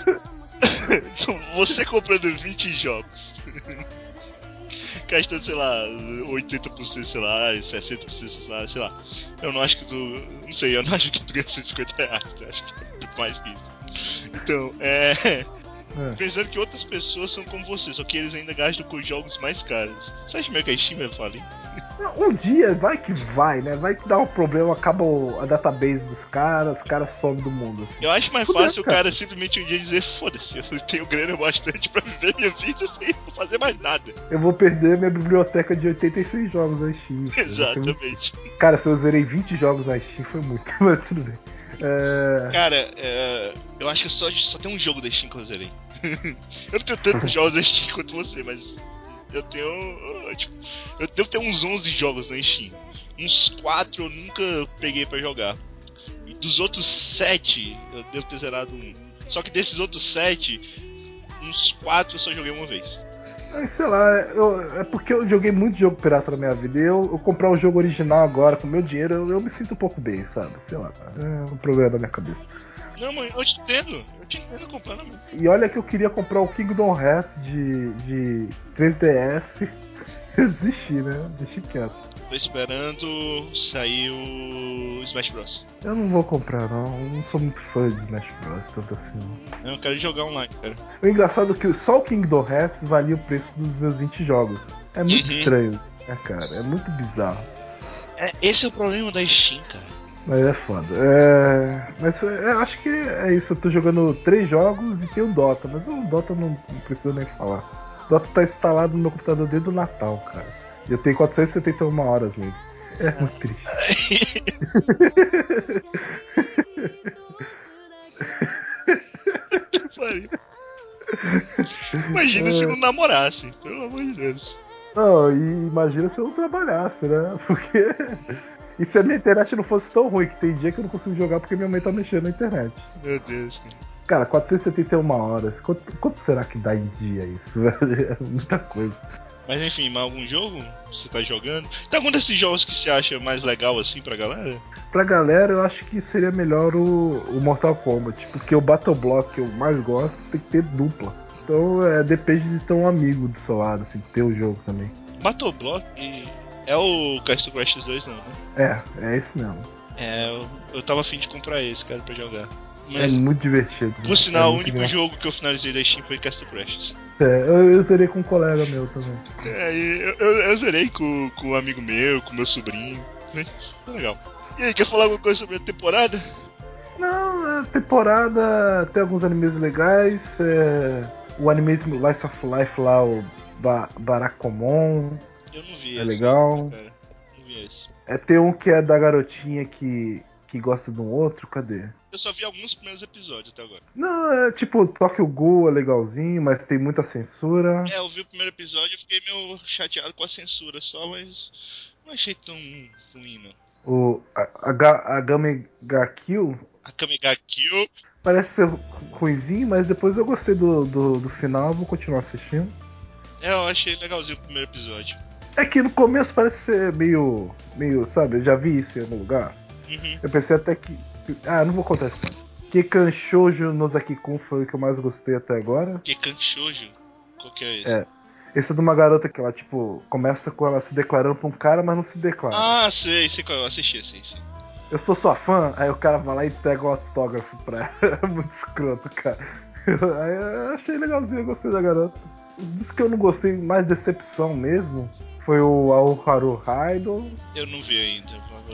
você comprando 20 jogos, gastando, sei lá, 80% salário, 60% salário, sei lá. Eu não acho que tu. Não sei, eu não acho que tu ganha R$150. Eu acho que é mais que isso. Então, pensando que outras pessoas são como você, só que eles ainda gastam com jogos mais caros. Você acha mesmo que a Steam vai falir? Um dia vai que vai, né? Vai que dá um problema, acaba a database dos caras, os caras somem do mundo. Assim. Eu acho mais fácil o cara simplesmente um dia dizer: foda-se, eu tenho grana bastante pra viver minha vida sem fazer mais nada. Eu vou perder minha biblioteca de 86 jogos na Steam. Exatamente. Cara, se eu zerei 20 jogos na Steam foi muito, mas tudo bem. Cara, eu acho que só tem um jogo da Steam que eu zerei. Eu não tenho tantos jogos da Steam quanto você, mas eu tenho. Tipo, eu devo ter uns 11 jogos na Steam. Uns 4 eu nunca peguei pra jogar. E dos outros 7, eu devo ter zerado um. Só que desses outros 7, uns 4 eu só joguei uma vez. Sei lá, é porque eu joguei muito jogo pirata na minha vida. E eu comprar o jogo original agora com meu dinheiro, eu me sinto um pouco bem, sabe? Sei lá, é um problema da minha cabeça. Não, mãe, eu te entendo comprando mesmo. E olha que eu queria comprar o Kingdom Hearts de 3DS. Eu desisti, né? Deixei quieto. Tô esperando sair o Smash Bros. Eu não vou comprar, não. Eu não sou muito fã de Smash Bros. Tanto assim, não. Eu quero jogar online, cara. O engraçado é que só o Kingdom Hearts valia o preço dos meus 20 jogos. É muito estranho, né, cara? É muito bizarro. Esse é o problema da Steam, cara. Mas é foda. Mas acho que é isso. Eu tô jogando 3 jogos e tem o Dota. Mas o Dota não precisa nem falar. O Dota tá instalado no meu computador desde o Natal, cara. E eu tenho 471 horas nele. É muito triste. Que pariu. Imagina se não namorasse, pelo amor de Deus. Não, e imagina se eu não trabalhasse, né? Porque. E se a minha internet não fosse tão ruim, que tem dia que eu não consigo jogar porque minha mãe tá mexendo na internet. Meu Deus, cara. Cara, 471 horas. Quanto será que dá em dia isso, velho? É muita coisa. Mas enfim, mais algum jogo que você tá jogando? Tem algum desses jogos que você acha mais legal assim pra galera? Pra galera, eu acho que seria melhor o Mortal Kombat, porque o Battle Block que eu mais gosto tem que ter dupla. Então depende de ter um amigo do seu lado, assim, ter o jogo também. Battle Block é o Castle Crashers 2 não, né? É esse mesmo. Eu tava afim de comprar esse, cara, pra jogar. É muito divertido. Por sinal, o muito único jogo que eu finalizei da Steam foi Castle Crashers. Eu zerei com um colega meu também. Eu zerei com um amigo meu, com meu sobrinho. Foi legal. E aí, quer falar alguma coisa sobre a temporada? Não, a temporada tem alguns animes legais. O anime Slice of Life lá, o Barakomon. Eu não vi é esse. Legal. Cara. Não vi esse. Tem um que é da garotinha que gosta de um outro, cadê? Eu só vi alguns primeiros episódios até agora. Não, tipo, Tokyo Ghoul é legalzinho, mas tem muita censura. Eu vi o primeiro episódio e fiquei meio chateado com a censura só, mas não achei tão ruim, não. A Game ga Kill A Kamega Kill. parece ser ruimzinho, mas depois eu gostei do final, vou continuar assistindo. Eu achei legalzinho o primeiro episódio. É que no começo parece ser meio, sabe, eu já vi isso em algum lugar. Uhum. Eu pensei até que... não vou contar isso. Kekan Shoujo no Zaki-kun foi o que eu mais gostei até agora. Kekan Shoujo? Qual que é esse? Esse é de uma garota que ela, tipo, começa com ela se declarando pra um cara, mas não se declara. Ah, sei qual eu assisti, sei. Eu sou sua fã, aí o cara vai lá e pega o autógrafo pra ela. É muito escroto, cara. Aí eu achei legalzinho, eu gostei da garota. Dos que eu não gostei, mais decepção mesmo, foi o Aoharu Haido. Eu não vi ainda.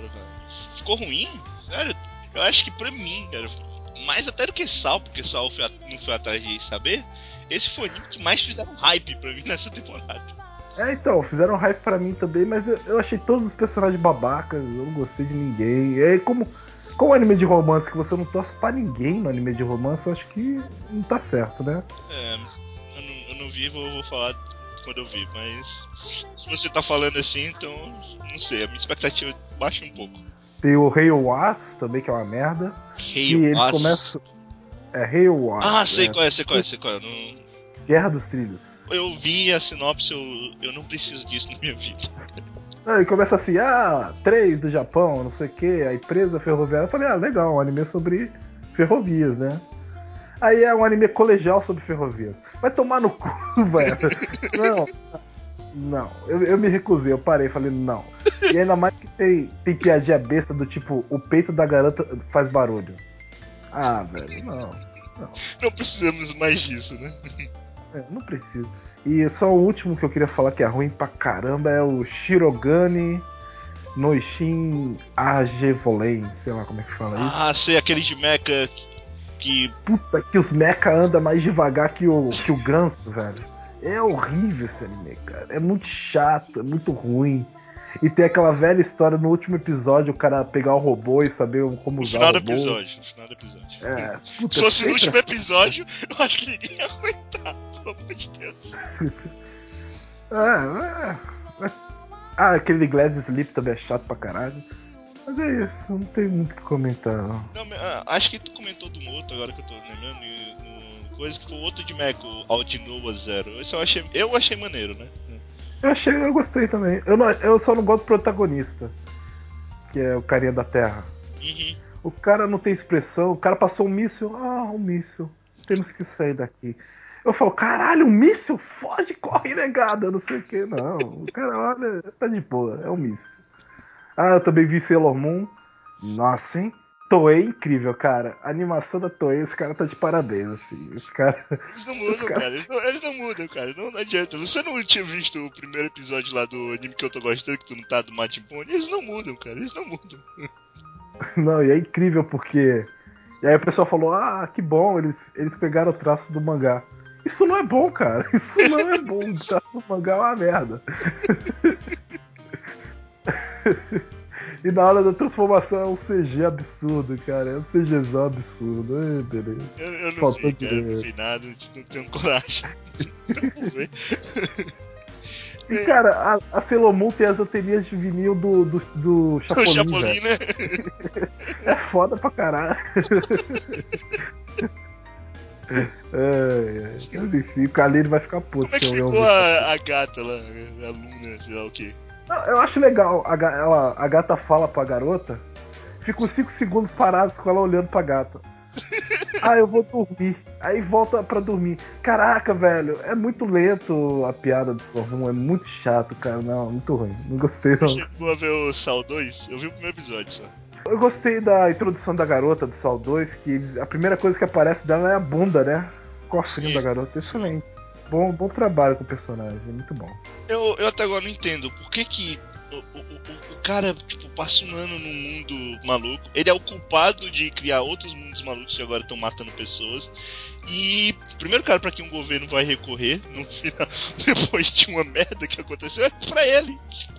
Ficou ruim? Sério? Eu acho que pra mim, cara, mais até do que Sal, porque Sal não foi atrás de saber, esse foi o anime que mais fizeram hype pra mim nessa temporada. Então, fizeram hype pra mim também, mas eu achei todos os personagens babacas, eu não gostei de ninguém. Como anime de romance que você não torce pra ninguém no anime de romance, eu acho que não tá certo, né? Eu não vi, vou falar quando eu vi, mas se você tá falando assim, então não sei, a minha expectativa baixa um pouco. Tem o Rei Was também, que é uma merda. Rei Que eles Was? começam. Rei Was. Ah, sei qual é. Não... Guerra dos Trilhos. Eu vi a sinopse, eu não preciso disso na minha vida. Aí começa assim, 3 do Japão, não sei o que, a empresa ferroviária. Eu falei, legal, um anime sobre ferrovias, né? Aí é um anime colegial sobre ferrovias. Vai tomar no cu, velho. Não, eu me recusei, eu parei, falei, não. E ainda mais que tem piadinha besta do tipo, o peito da garota faz barulho. Velho, não. Não precisamos mais disso, né? Não preciso. E só o último que eu queria falar que é ruim pra caramba é o Shirogane Noishin Ajevolen, sei lá como é que fala isso. Ah, sei, aquele de mecha que... Puta que os mecha andam mais devagar que o ganso, velho. É horrível esse anime, cara. É muito chato, é muito ruim. E tem aquela velha história no último episódio, o cara pegar o robô e saber como usar o robô. No final do episódio. Puta, se fosse no último episódio, eu acho que ninguém ia aguentar, pelo amor de Deus. Aquele Glass Sleep também é chato pra caralho. Mas é isso, não tem muito o que comentar. Não, acho que tu comentou do outro, agora que eu tô lembrando, coisa que foi o outro de Mecha, o Aldinoa Zero. Esse eu achei maneiro, né? Eu gostei também. Eu só não gosto do protagonista, que é o carinha da Terra. Uhum. O cara não tem expressão, o cara passou um míssil. Um míssil. Temos que sair daqui. Eu falo, caralho, um míssil? Foge, corre, negada, não sei o que. Não, o cara, olha, tá de boa, é um míssil. Eu também vi Sailor Moon. Nossa, hein? Toei incrível, cara. A animação da Toei, esse cara tá de parabéns, assim. Esse cara. Eles não mudam, cara. Eles não mudam, cara. Não adianta. Você não tinha visto o primeiro episódio lá do anime que eu tô gostando, que tu não tá do Majin Buu? Eles não mudam, cara. Eles não mudam. Não, e é incrível porque. E aí o pessoal falou: que bom, eles pegaram o traço do mangá. Isso não é bom, cara. Isso não é bom. O traço do mangá é uma merda. E na hora da transformação é um CG absurdo, cara. É um CGzão absurdo. Ai, beleza. Eu não vi, cara. Eu não vi nada. Não tenho coragem. Vamos ver. E, cara, a Sailor Moon tem as anteninhas de vinil do Chapolin, O Chapolin, velho. né? É foda pra caralho. Mas enfim, o Kalil vai ficar puto. Como é que se eu ficou ouvir isso. a gata lá, a Luna, sei lá o quê? Não, eu acho legal. A gata fala pra garota, fica uns 5 segundos parados com ela olhando pra gata. Ah, eu vou dormir. Aí volta pra dormir. Caraca, velho, é muito lento a piada do Storm. É muito chato, cara. Não, muito ruim. Não gostei, Você não. chegou a ver o Sal 2? Eu vi o primeiro episódio só. Eu gostei da introdução da garota do Sol 2, que a primeira coisa que aparece dela é a bunda, né? Cofrinho Sim. da garota. Excelente. Bom trabalho com o personagem. Muito bom. Eu até agora não entendo por que o cara, tipo, passa um ano num mundo maluco. Ele é o culpado de criar outros mundos malucos que agora estão matando pessoas. E o primeiro cara pra quem um governo vai recorrer no final, depois de uma merda que aconteceu, é pra ele.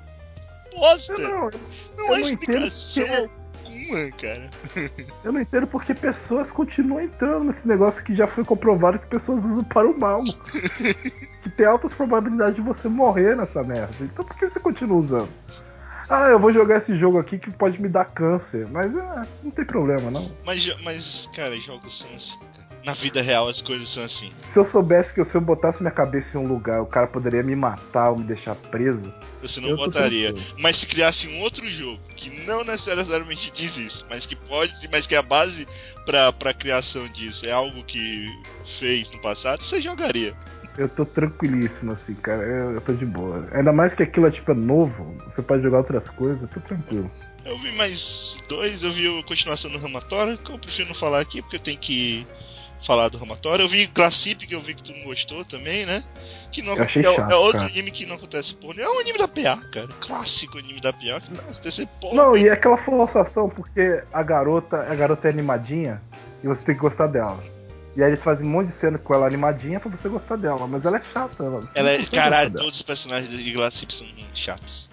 Bosta! Não, Não há não entendo explicação porque- alguma, cara. eu não entendo porque pessoas continuam entrando nesse negócio que já foi comprovado que pessoas usam para o mal. Que tem altas probabilidades de você morrer nessa merda. Então por que você continua usando? Ah, eu vou jogar esse jogo aqui que pode me dar câncer. Mas não tem problema, não. Mas, cara, jogos são assim, cara. Na vida real as coisas são assim. Se eu soubesse que se eu botasse minha cabeça em um lugar, o cara poderia me matar ou me deixar preso. Você não Eu tô botaria. tranquilo. Mas se criasse um outro jogo, que não necessariamente diz isso, mas que pode, mas que a base pra criação disso é algo que fez no passado, você jogaria. Eu tô tranquilíssimo, assim, cara. Eu tô de boa. Ainda mais que aquilo é tipo novo, você pode jogar outras coisas, eu tô tranquilo. Eu vi mais dois, eu vi a continuação do Ramatório, que eu prefiro não falar aqui, porque eu tenho que falar do Ramatório. Eu vi Glassip, que eu vi que tu não gostou também, né? Que não Eu achei é chato, outro cara. anime que não acontece porra nenhuma. É um anime da PA, cara. Clássico anime da PA, que não acontece porra. Não, e é aquela forçação, porque a garota é animadinha e você tem que gostar dela. E aí eles fazem um monte de cena com ela animadinha pra você gostar dela, mas ela é chata, você Ela não é. consegue Caralho, gostar dela. todos os personagens de Glassip são chatos.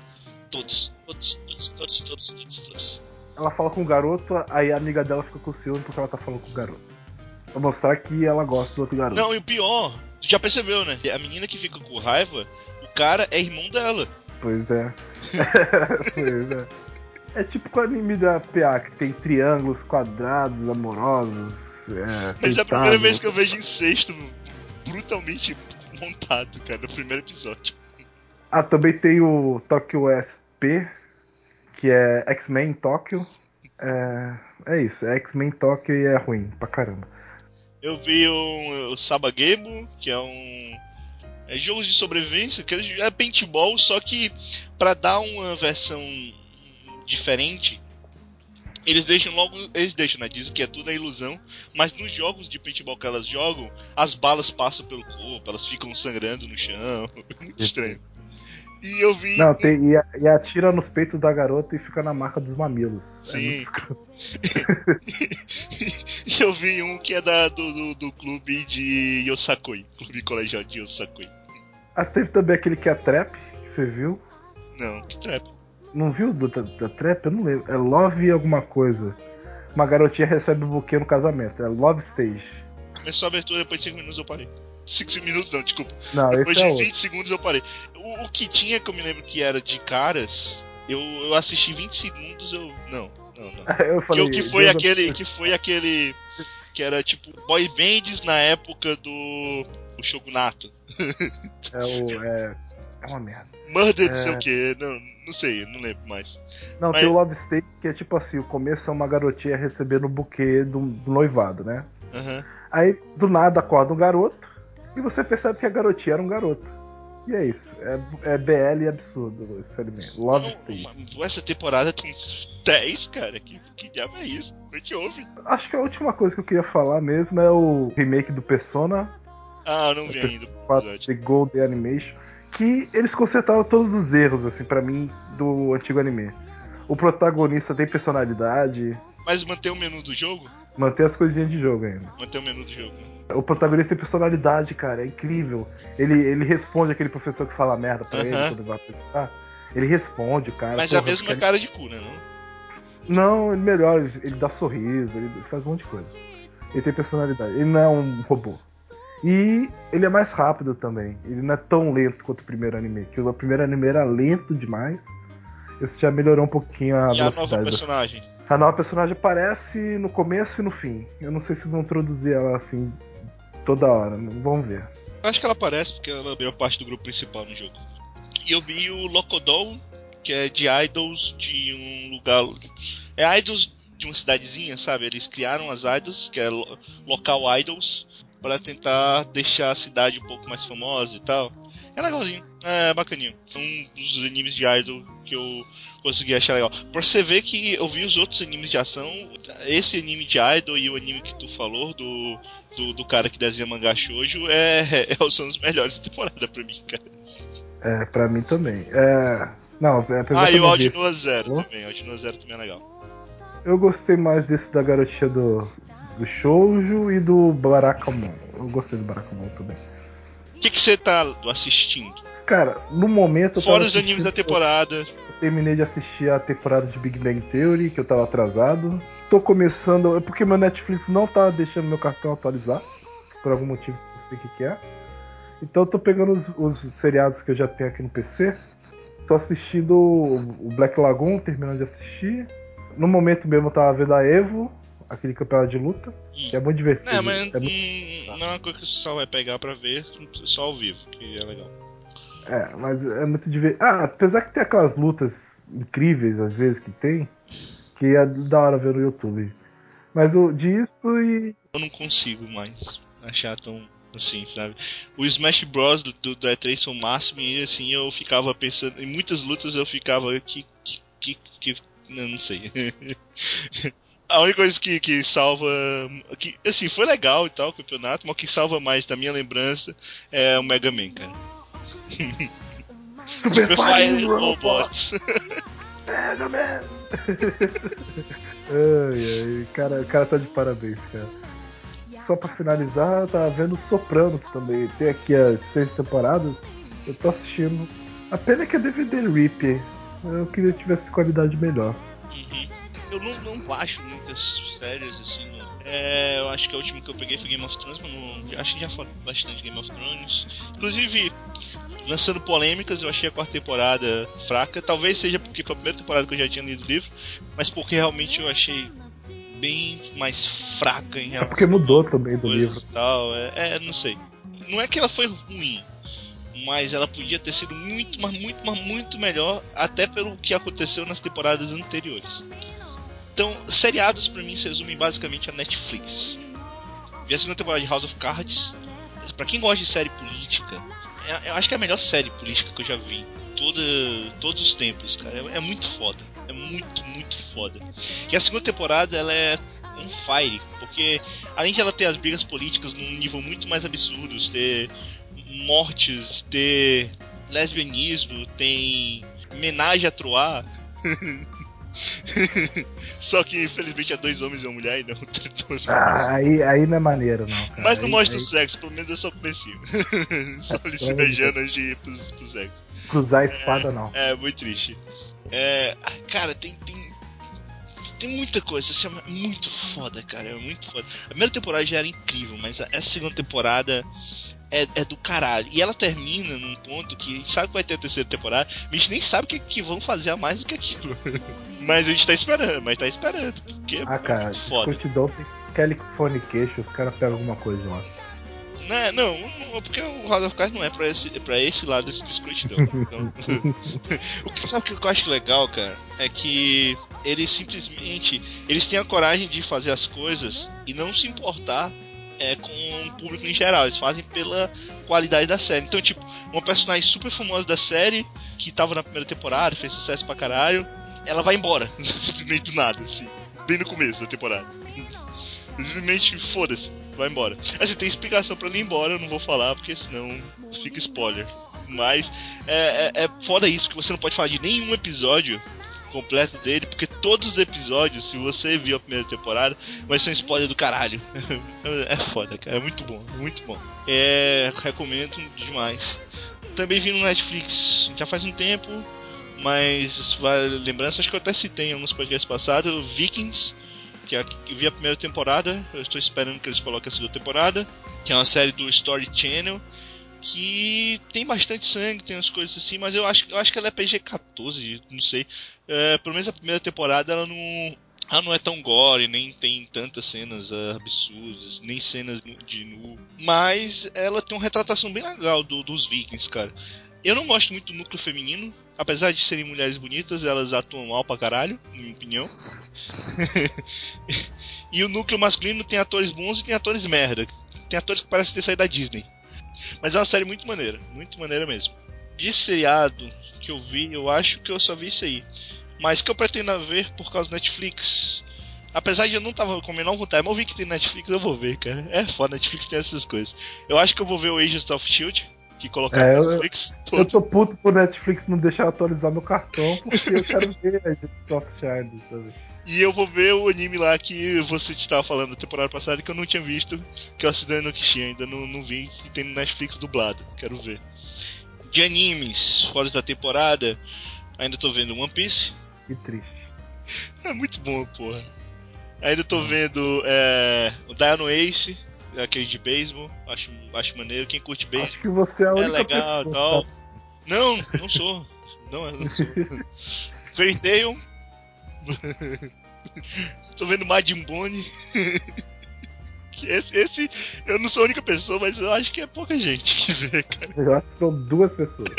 Todos. Ela fala com o garoto, aí a amiga dela fica com ciúme porque ela tá falando com o garoto. Pra mostrar que ela gosta do outro garoto. Não, e o pior, tu já percebeu, né? A menina que fica com raiva, o cara é irmão dela. Pois é. Pois é. É tipo com o anime da PA, que tem triângulos, quadrados, amorosos. Mas é a primeira tentados. vez que eu vejo incesto brutalmente montado, cara, no primeiro episódio. Ah, também tem o Tokyo SP, que é X-Men em Tóquio. É isso, é X-Men em Tóquio e é ruim pra caramba. Eu vi o Sabagebo, que é jogos de sobrevivência, que é paintball, só que pra dar uma versão diferente, eles deixam, né? Dizem que é tudo a ilusão, mas nos jogos de paintball que elas jogam, as balas passam pelo corpo, elas ficam sangrando no chão. Muito estranho. E eu vi. Não, e atira nos peitos da garota e fica na marca dos mamilos. É Sim. muito escroto. E eu vi um que é do clube de Yosakoi, clube colegial de Yosakoi. Ah, teve também aquele que é Trap, que você viu. Não, que trap. Não viu da Trap? Eu não lembro. É Love alguma coisa. Uma garotinha recebe um buquê no casamento. É Love Stage. Começou a abertura, depois de 5 minutos eu parei. 5 minutos não, desculpa. Não, Depois esse é de outro. 20 segundos eu parei. O que tinha, que eu me lembro que era de caras, eu assisti 20 segundos, eu. Não. Eu falei, Que foi aquele que era tipo boy bands na época do o Shogunato. É uma merda. Murder, não sei o que, não sei, não lembro mais. Não, Mas- tem o Love Stage que é tipo assim, o começo é uma garotinha recebendo o buquê do noivado, né? Aham. Aí do nada acorda um garoto e você percebe que a garotinha era um garoto. E é isso. É BL absurdo esse anime. Love Não, Stage. essa temporada tem uns 10, cara. Que diabo é isso? Não te ouve? Acho que a última coisa que eu queria falar mesmo é o remake do Persona Ah, eu não vi ainda o 4 episódio. The Golden Animation, que eles consertaram todos os erros, assim, pra mim, do antigo anime. O protagonista tem personalidade, Mas mantém o menu do jogo? mantém as coisinhas de jogo ainda. Mantém o menu do jogo, né? O protagonista tem personalidade, cara, é incrível. Ele responde aquele professor que fala merda pra ele Aham. quando vai apresentar. Ele responde, cara. Mas é a porra, mesma fica- cara de cu, né? Não? Não, ele melhora, ele dá sorriso, ele faz um monte de coisa. Ele tem personalidade, ele não é um robô. E ele é mais rápido também. Ele não é tão lento quanto o primeiro anime. Que o primeiro anime era lento demais. Esse já melhorou um pouquinho a E a velocidade. nova personagem? A nova personagem aparece no começo e no fim. Eu não sei se vão introduzir ela assim toda hora. Vamos ver. Acho que ela aparece porque ela virou parte do grupo principal no jogo. E eu vi o Locodol, que é de idols de um lugar... É idols de uma cidadezinha, sabe? Eles criaram as idols, que é local idols, para tentar deixar a cidade um pouco mais famosa e tal. É legalzinho, é bacaninho. É um dos animes de idol que eu consegui achar legal. Pra você ver que eu vi os outros animes de ação, esse anime de idol e o anime que tu falou do cara que desenha mangá shoujo são os melhores da temporada pra mim, cara. Pra mim também. Não, apesar que E eu o não vi Aldnoah Zero esse, também. O Aldnoah Zero também é legal. eu gostei mais desse da garotinha do Shoujo e do Barakamon. Eu gostei do Barakamon também. O que você tá assistindo? Cara, no momento eu tava Fora os animes assistindo... da temporada. Eu terminei de assistir a temporada de Big Bang Theory, que eu tava atrasado. Tô começando... É porque meu Netflix não tá deixando meu cartão atualizar. Por algum motivo, não sei o que é. Então eu tô pegando os seriados que eu já tenho aqui no PC. Tô assistindo o Black Lagoon, terminando de assistir. No momento mesmo eu tava vendo a Evo, aquele campeonato de luta, que é muito divertido. Não, mas não é uma coisa que você só vai pegar pra ver só ao vivo, que é legal. Mas é muito divertido. Apesar que tem aquelas lutas incríveis, às vezes, que tem, que é da hora ver no YouTube. Mas disso e... Eu não consigo mais achar tão assim, sabe? O Smash Bros do E3 foi o máximo e assim eu ficava pensando. Em muitas lutas eu ficava que não sei. A única coisa que salva. Que, assim, foi legal e tal o campeonato, mas o que salva mais da minha lembrança é o Mega Man, cara. Super Fire Robots. Mega Man! Ai, cara, o cara tá de parabéns, cara. Só pra finalizar, eu tava vendo Sopranos também. Tem aqui as 6 temporadas. Eu tô assistindo. A pena é que é DVD RIP. Eu queria que tivesse qualidade melhor. Eu não baixo muitas séries assim, não. Eu acho que a última que eu peguei foi Game of Thrones, mas não, acho que já falei bastante Game of Thrones. Inclusive, lançando polêmicas, eu achei a quarta temporada fraca. Talvez seja porque foi a primeira temporada que eu já tinha lido o livro, mas porque realmente eu achei bem mais fraca em relação porque mudou também do coisas livro. E tal. Não sei. Não é que ela foi ruim, mas ela podia ter sido muito melhor, até pelo que aconteceu nas temporadas anteriores. Então, seriados pra mim se resumem basicamente a Netflix. Vi a segunda temporada de House of Cards. Pra quem gosta de série política, eu acho que é a melhor série política que eu já vi. Todos os tempos, cara. É muito foda. É muito foda. E a segunda temporada, ela é on fire. Porque, além de ela ter as brigas políticas num nível muito mais absurdo, ter mortes, ter lesbianismo, tem homenagem a Troar. Só que infelizmente é 2 homens e uma mulher e não 2 mulheres. Aí não é maneiro, não, cara. Mas não mostra o sexo, pelo menos é só o comecinho. Só eles se beijando antes de ir pro sexo. Cruzar a espada, não. É muito triste. Cara, tem muita coisa, assim, é muito foda, cara, é muito foda. A primeira temporada já era incrível, mas essa segunda temporada é do caralho. E ela termina num ponto que a gente sabe que vai ter a terceira temporada, mas a gente nem sabe o que vão fazer a mais do que aquilo. Mas a gente tá esperando, porque é cara, muito foda. escrotidão tem Californication, os caras pegam alguma coisa de lá. Não, porque o House of Cards não é pra esse lado de escrotidão. Então, sabe o que eu acho legal, cara? É que eles têm a coragem de fazer as coisas e não se importar com o público em geral. Eles fazem pela qualidade da série. Então, tipo, uma personagem super famosa da série, que tava na primeira temporada, fez sucesso pra caralho, ela vai embora, simplesmente do nada, assim, bem no começo da temporada. Simplesmente, foda-se, vai embora. Assim, tem explicação pra ele ir embora, eu não vou falar, porque senão fica spoiler. Mas é foda isso, que você não pode falar de nenhum episódio completo dele, porque todos os episódios, se você viu a primeira temporada, vai ser um spoiler do caralho. É foda, cara, é muito bom, muito bom. Recomendo demais. Também vi no Netflix, já faz um tempo, mas vale lembrança, acho que eu até citei em alguns podcasts passados, Vikings, que eu vi a primeira temporada, eu estou esperando que eles coloquem a segunda temporada, que é uma série do Story Channel, que tem bastante sangue, tem umas coisas assim, mas eu acho que ela é PG-14, não sei. Pelo menos a primeira temporada ela Ela não é tão gore, nem tem tantas cenas absurdas, nem cenas de nu. Mas ela tem uma retratação bem legal dos vikings, cara. Eu não gosto muito do núcleo feminino. Apesar de serem mulheres bonitas, elas atuam mal pra caralho, na minha opinião. E o núcleo masculino tem atores bons e tem atores merda. Tem atores que parecem ter saído da Disney. Mas é uma série muito maneira mesmo. De seriado que eu vi, eu acho que eu só vi isso aí. Mas que eu pretendo ver por causa do Netflix. Apesar de eu não tava com a menor vontade, mas eu vi que tem Netflix, eu vou ver, cara. É foda, Netflix tem essas coisas. Eu acho que eu vou ver o Agents of Shield, que colocaram no Netflix todo. Eu tô puto pro Netflix não deixar atualizar meu cartão, porque eu quero ver a gente Soft Child, sabe? E eu vou ver o anime lá que você estava falando na temporada passada que eu não tinha visto, que é o Acidente no Kishi, ainda não vi, que tem no Netflix dublado, quero ver. De animes, fora da temporada, ainda tô vendo One Piece. Que triste. É muito bom, porra. Ainda tô vendo o Dino Ace, aquele de beisebol, acho maneiro, quem curte beisebol. Acho que você é a única legal pessoa. tal. Não sou. Não sou. Fairy Tail. Tô vendo Majin Bone. Esse eu não sou a única pessoa, mas eu acho que é pouca gente que vê, cara. Eu acho que são 2 pessoas.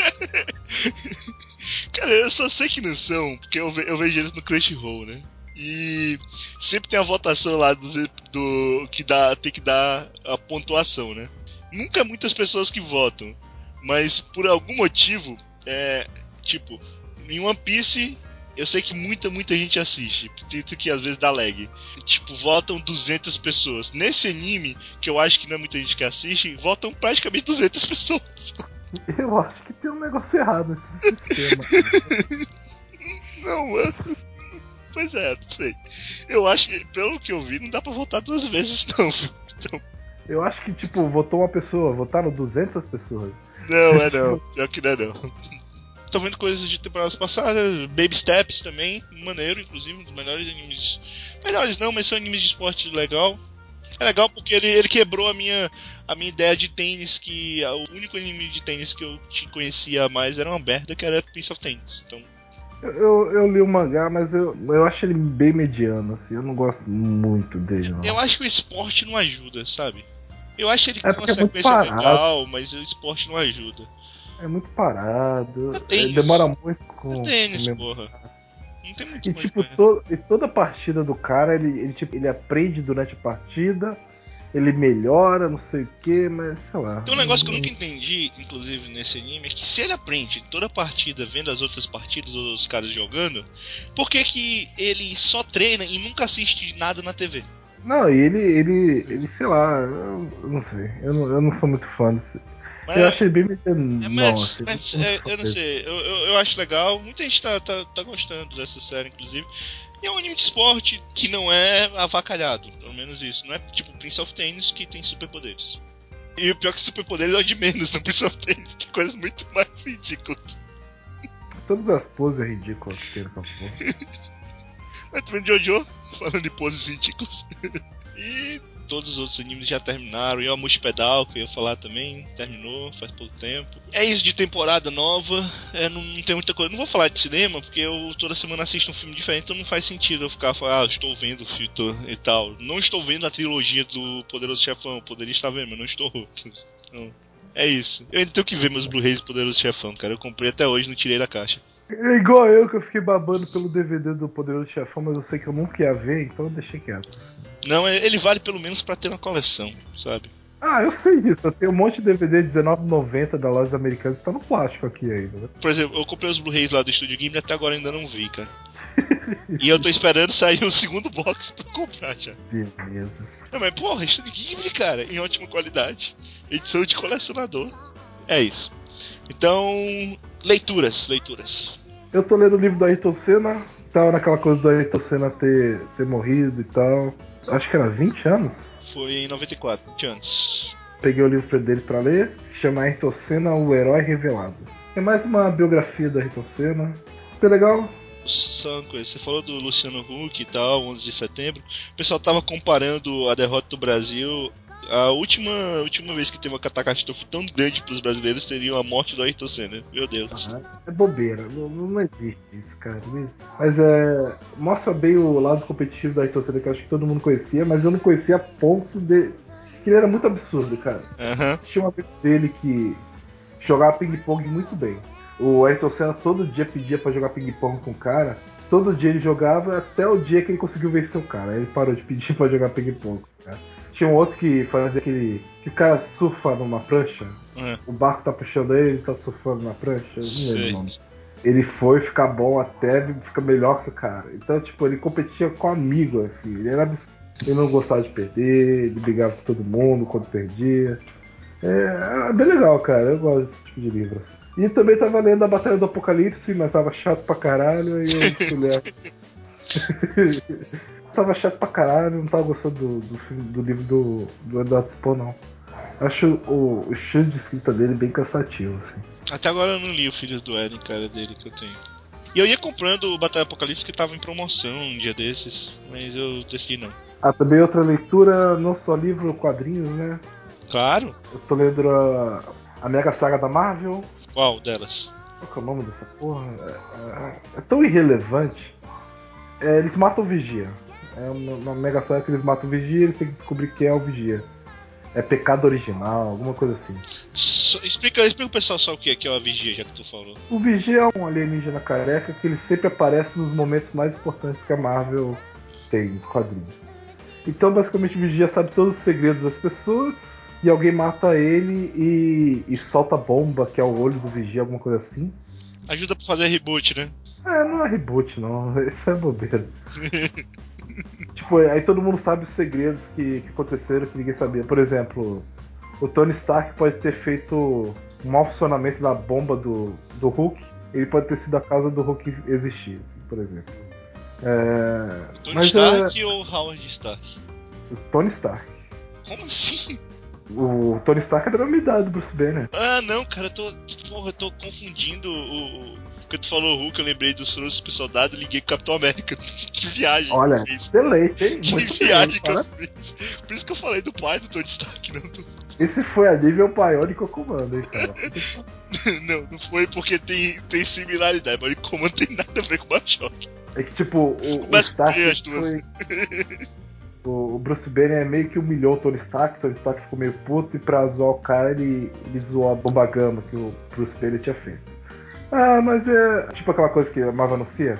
Cara, eu só sei que não são, porque eu vejo eles no Crunchyroll, né? E sempre tem a votação lá do que tem que dar a pontuação, né? Nunca muitas pessoas que votam, mas por algum motivo, tipo, em One Piece eu sei que muita gente assiste, tanto que às vezes dá lag. Tipo, votam 200 pessoas. Nesse anime, que eu acho que não é muita gente que assiste, votam praticamente 200 pessoas. Eu acho que tem um negócio errado nesse sistema. Não, mano. Pois é, não sei. Eu acho que, pelo que eu vi, não dá pra votar 2 vezes, não. Então... Eu acho que, tipo, votou uma pessoa, votaram 200 pessoas. Não. Pior que não é não. Tô vendo coisas de temporadas passadas, Baby Steps também, maneiro, inclusive, um dos melhores animes. Melhores não, mas são animes de esporte legal. É legal porque ele quebrou a minha ideia de tênis, que o único anime de tênis que eu conhecia mais era uma merda, que era Prince of Tennis. Então... Eu li o mangá, mas eu acho ele bem mediano, assim. Eu não gosto muito dele, não. Eu acho que o esporte não ajuda, sabe? Eu acho ele que tem uma porque é muito sequência parado. legal, mas o esporte não ajuda. É muito parado. É tênis. Demora muito com É tênis, com porra. Não tem muito E mais tipo, toda partida do cara, ele aprende durante a partida, ele melhora, não sei o que, mas sei lá. Tem um negócio que eu nunca entendi, inclusive, nesse anime, é que se ele aprende toda partida vendo as outras partidas ou os caras jogando, por que ele só treina e nunca assiste nada na TV? Não, e ele, sei lá, eu não sei. Eu não sou muito fã desse. Eu achei bem mediano, assim. Eu não sei, eu acho legal, muita gente tá gostando dessa série, inclusive. E é um anime de esporte que não é avacalhado, pelo menos isso. Não é tipo Prince of Tennis que tem superpoderes. E o pior que superpoderes é o de menos no Prince of Tennis, que é coisa muito mais ridícula. Todas as poses ridículas que tem no campo. Mas também Jojo, falando de poses ridículas. E todos os outros animes já terminaram. E o Amushi Pedal, que eu ia falar também, terminou faz pouco tempo. É isso de temporada nova. Não tem muita coisa. Não vou falar de cinema, porque eu toda semana assisto um filme diferente, então não faz sentido eu ficar falando, estou vendo o filme e tal. Não estou vendo a trilogia do Poderoso Chefão. Poderia estar vendo, mas não estou. Então, é isso. Eu ainda tenho que ver meus Blu-rays do Poderoso Chefão, cara. Eu comprei até hoje, não tirei da caixa. É igual eu, que eu fiquei babando pelo DVD do Poderoso Chefão, mas eu sei que eu nunca ia ver, então eu deixei quieto. Não, ele vale pelo menos pra ter na coleção, sabe? Ah, eu sei disso. Eu tenho um monte de DVD R$19,90 da loja americana e tá no plástico aqui ainda, né? Por exemplo, eu comprei os Blu-rays lá do Estúdio Ghibli e até agora ainda não vi, cara. E eu tô esperando sair o segundo box pra comprar já. Beleza. Não, mas porra, Estúdio Ghibli, cara, em ótima qualidade. Edição de colecionador. É isso. Então, leituras. Eu tô lendo o livro do Ayrton Senna. Tava naquela coisa do Ayrton Senna ter morrido e tal. Acho que era 20 anos. Foi em 94, 20 anos. Peguei o livro dele pra ler. Se chama Ayrton Senna, o Herói Revelado. É mais uma biografia do Ayrton Senna. Foi legal. Só uma coisa, você falou do Luciano Huck e tal, 11 de setembro. O pessoal tava comparando a derrota do Brasil a última vez que teve uma catástrofe tão grande pros brasileiros seria a morte do Ayrton Senna. Meu Deus. É bobeira, não existe isso, cara. Não existe. Mas mostra bem o lado competitivo do Ayrton Senna, que eu acho que todo mundo conhecia, mas eu não conhecia a ponto de. Que ele era muito absurdo, cara. Tinha uma vez dele que jogava ping-pong muito bem. O Ayrton Senna todo dia pedia pra jogar ping-pong com o cara. Todo dia ele jogava até o dia que ele conseguiu vencer o cara. Aí ele parou de pedir pra jogar ping-pong. Cara. Tinha um outro que fazia aquele. Que o cara surfa numa prancha. O barco tá puxando ele tá surfando na prancha. Eu não lembro o nome. Ele foi ficar bom até ficar melhor que o cara. Então, tipo, ele competia com amigo, assim. Ele era absurdo. Ele não gostava de perder, ele brigava com todo mundo quando perdia. É bem legal, cara. Eu gosto desse tipo de livro. Assim. E também tava lendo a Batalha do Apocalipse, mas tava chato pra caralho, aí eu fui ler. Tava chato pra caralho, não tava gostando do livro do Eduardo Spohr, não. Acho o estilo de escrita dele bem cansativo, assim. Até agora eu não li o Filhos do Éden, cara, dele que eu tenho. E eu ia comprando o Batalha do Apocalipse que tava em promoção um dia desses, mas eu decidi não. Também outra leitura, não só livro, quadrinhos, né? Claro. Eu tô lendo a Mega Saga da Marvel. Qual delas? Qual que é o nome dessa porra? É tão irrelevante. Eles matam o Vigia. É uma Mega Saga que eles matam o Vigia e eles têm que descobrir quem é o Vigia. É pecado original, alguma coisa assim. Explica o pessoal só o que é a Vigia, já que tu falou. O Vigia é um alienígena careca que ele sempre aparece nos momentos mais importantes que a Marvel tem nos quadrinhos. Então, basicamente, o Vigia sabe todos os segredos das pessoas e alguém mata ele e solta a bomba, que é o olho do Vigia, alguma coisa assim. Ajuda pra fazer reboot, né? Não é reboot, não. Isso é bobeira. Tipo, aí todo mundo sabe os segredos que aconteceram que ninguém sabia. Por exemplo, o Tony Stark pode ter feito um mau funcionamento da bomba do Hulk. Ele pode ter sido a causa do Hulk existir, assim, por exemplo. O Tony Stark ou o Howard Stark? O Tony Stark. Como assim? O Tony Stark é da mesma idade do Bruce Banner. Não, cara, eu tô confundindo Quando tu falou Hulk, eu lembrei do Soro Super Soldado e liguei com o Capitão América. Que viagem. Olha, excelente, hein? Que Muito viagem bem, que eu fiz. Por isso que eu falei do pai do Tony Stark, não do... Esse foi a nível Bionic Comando, hein, cara? Não foi porque tem similaridade, mas o Comando tem nada a ver com o Bioshock. É que, tipo, o Stark foi... O Bruce Banner meio que humilhou o Tony Stark ficou meio puto, e pra zoar o cara, ele zoou a bomba gama que o Bruce Banner tinha feito. Mas é tipo aquela coisa que a Marvel anuncia.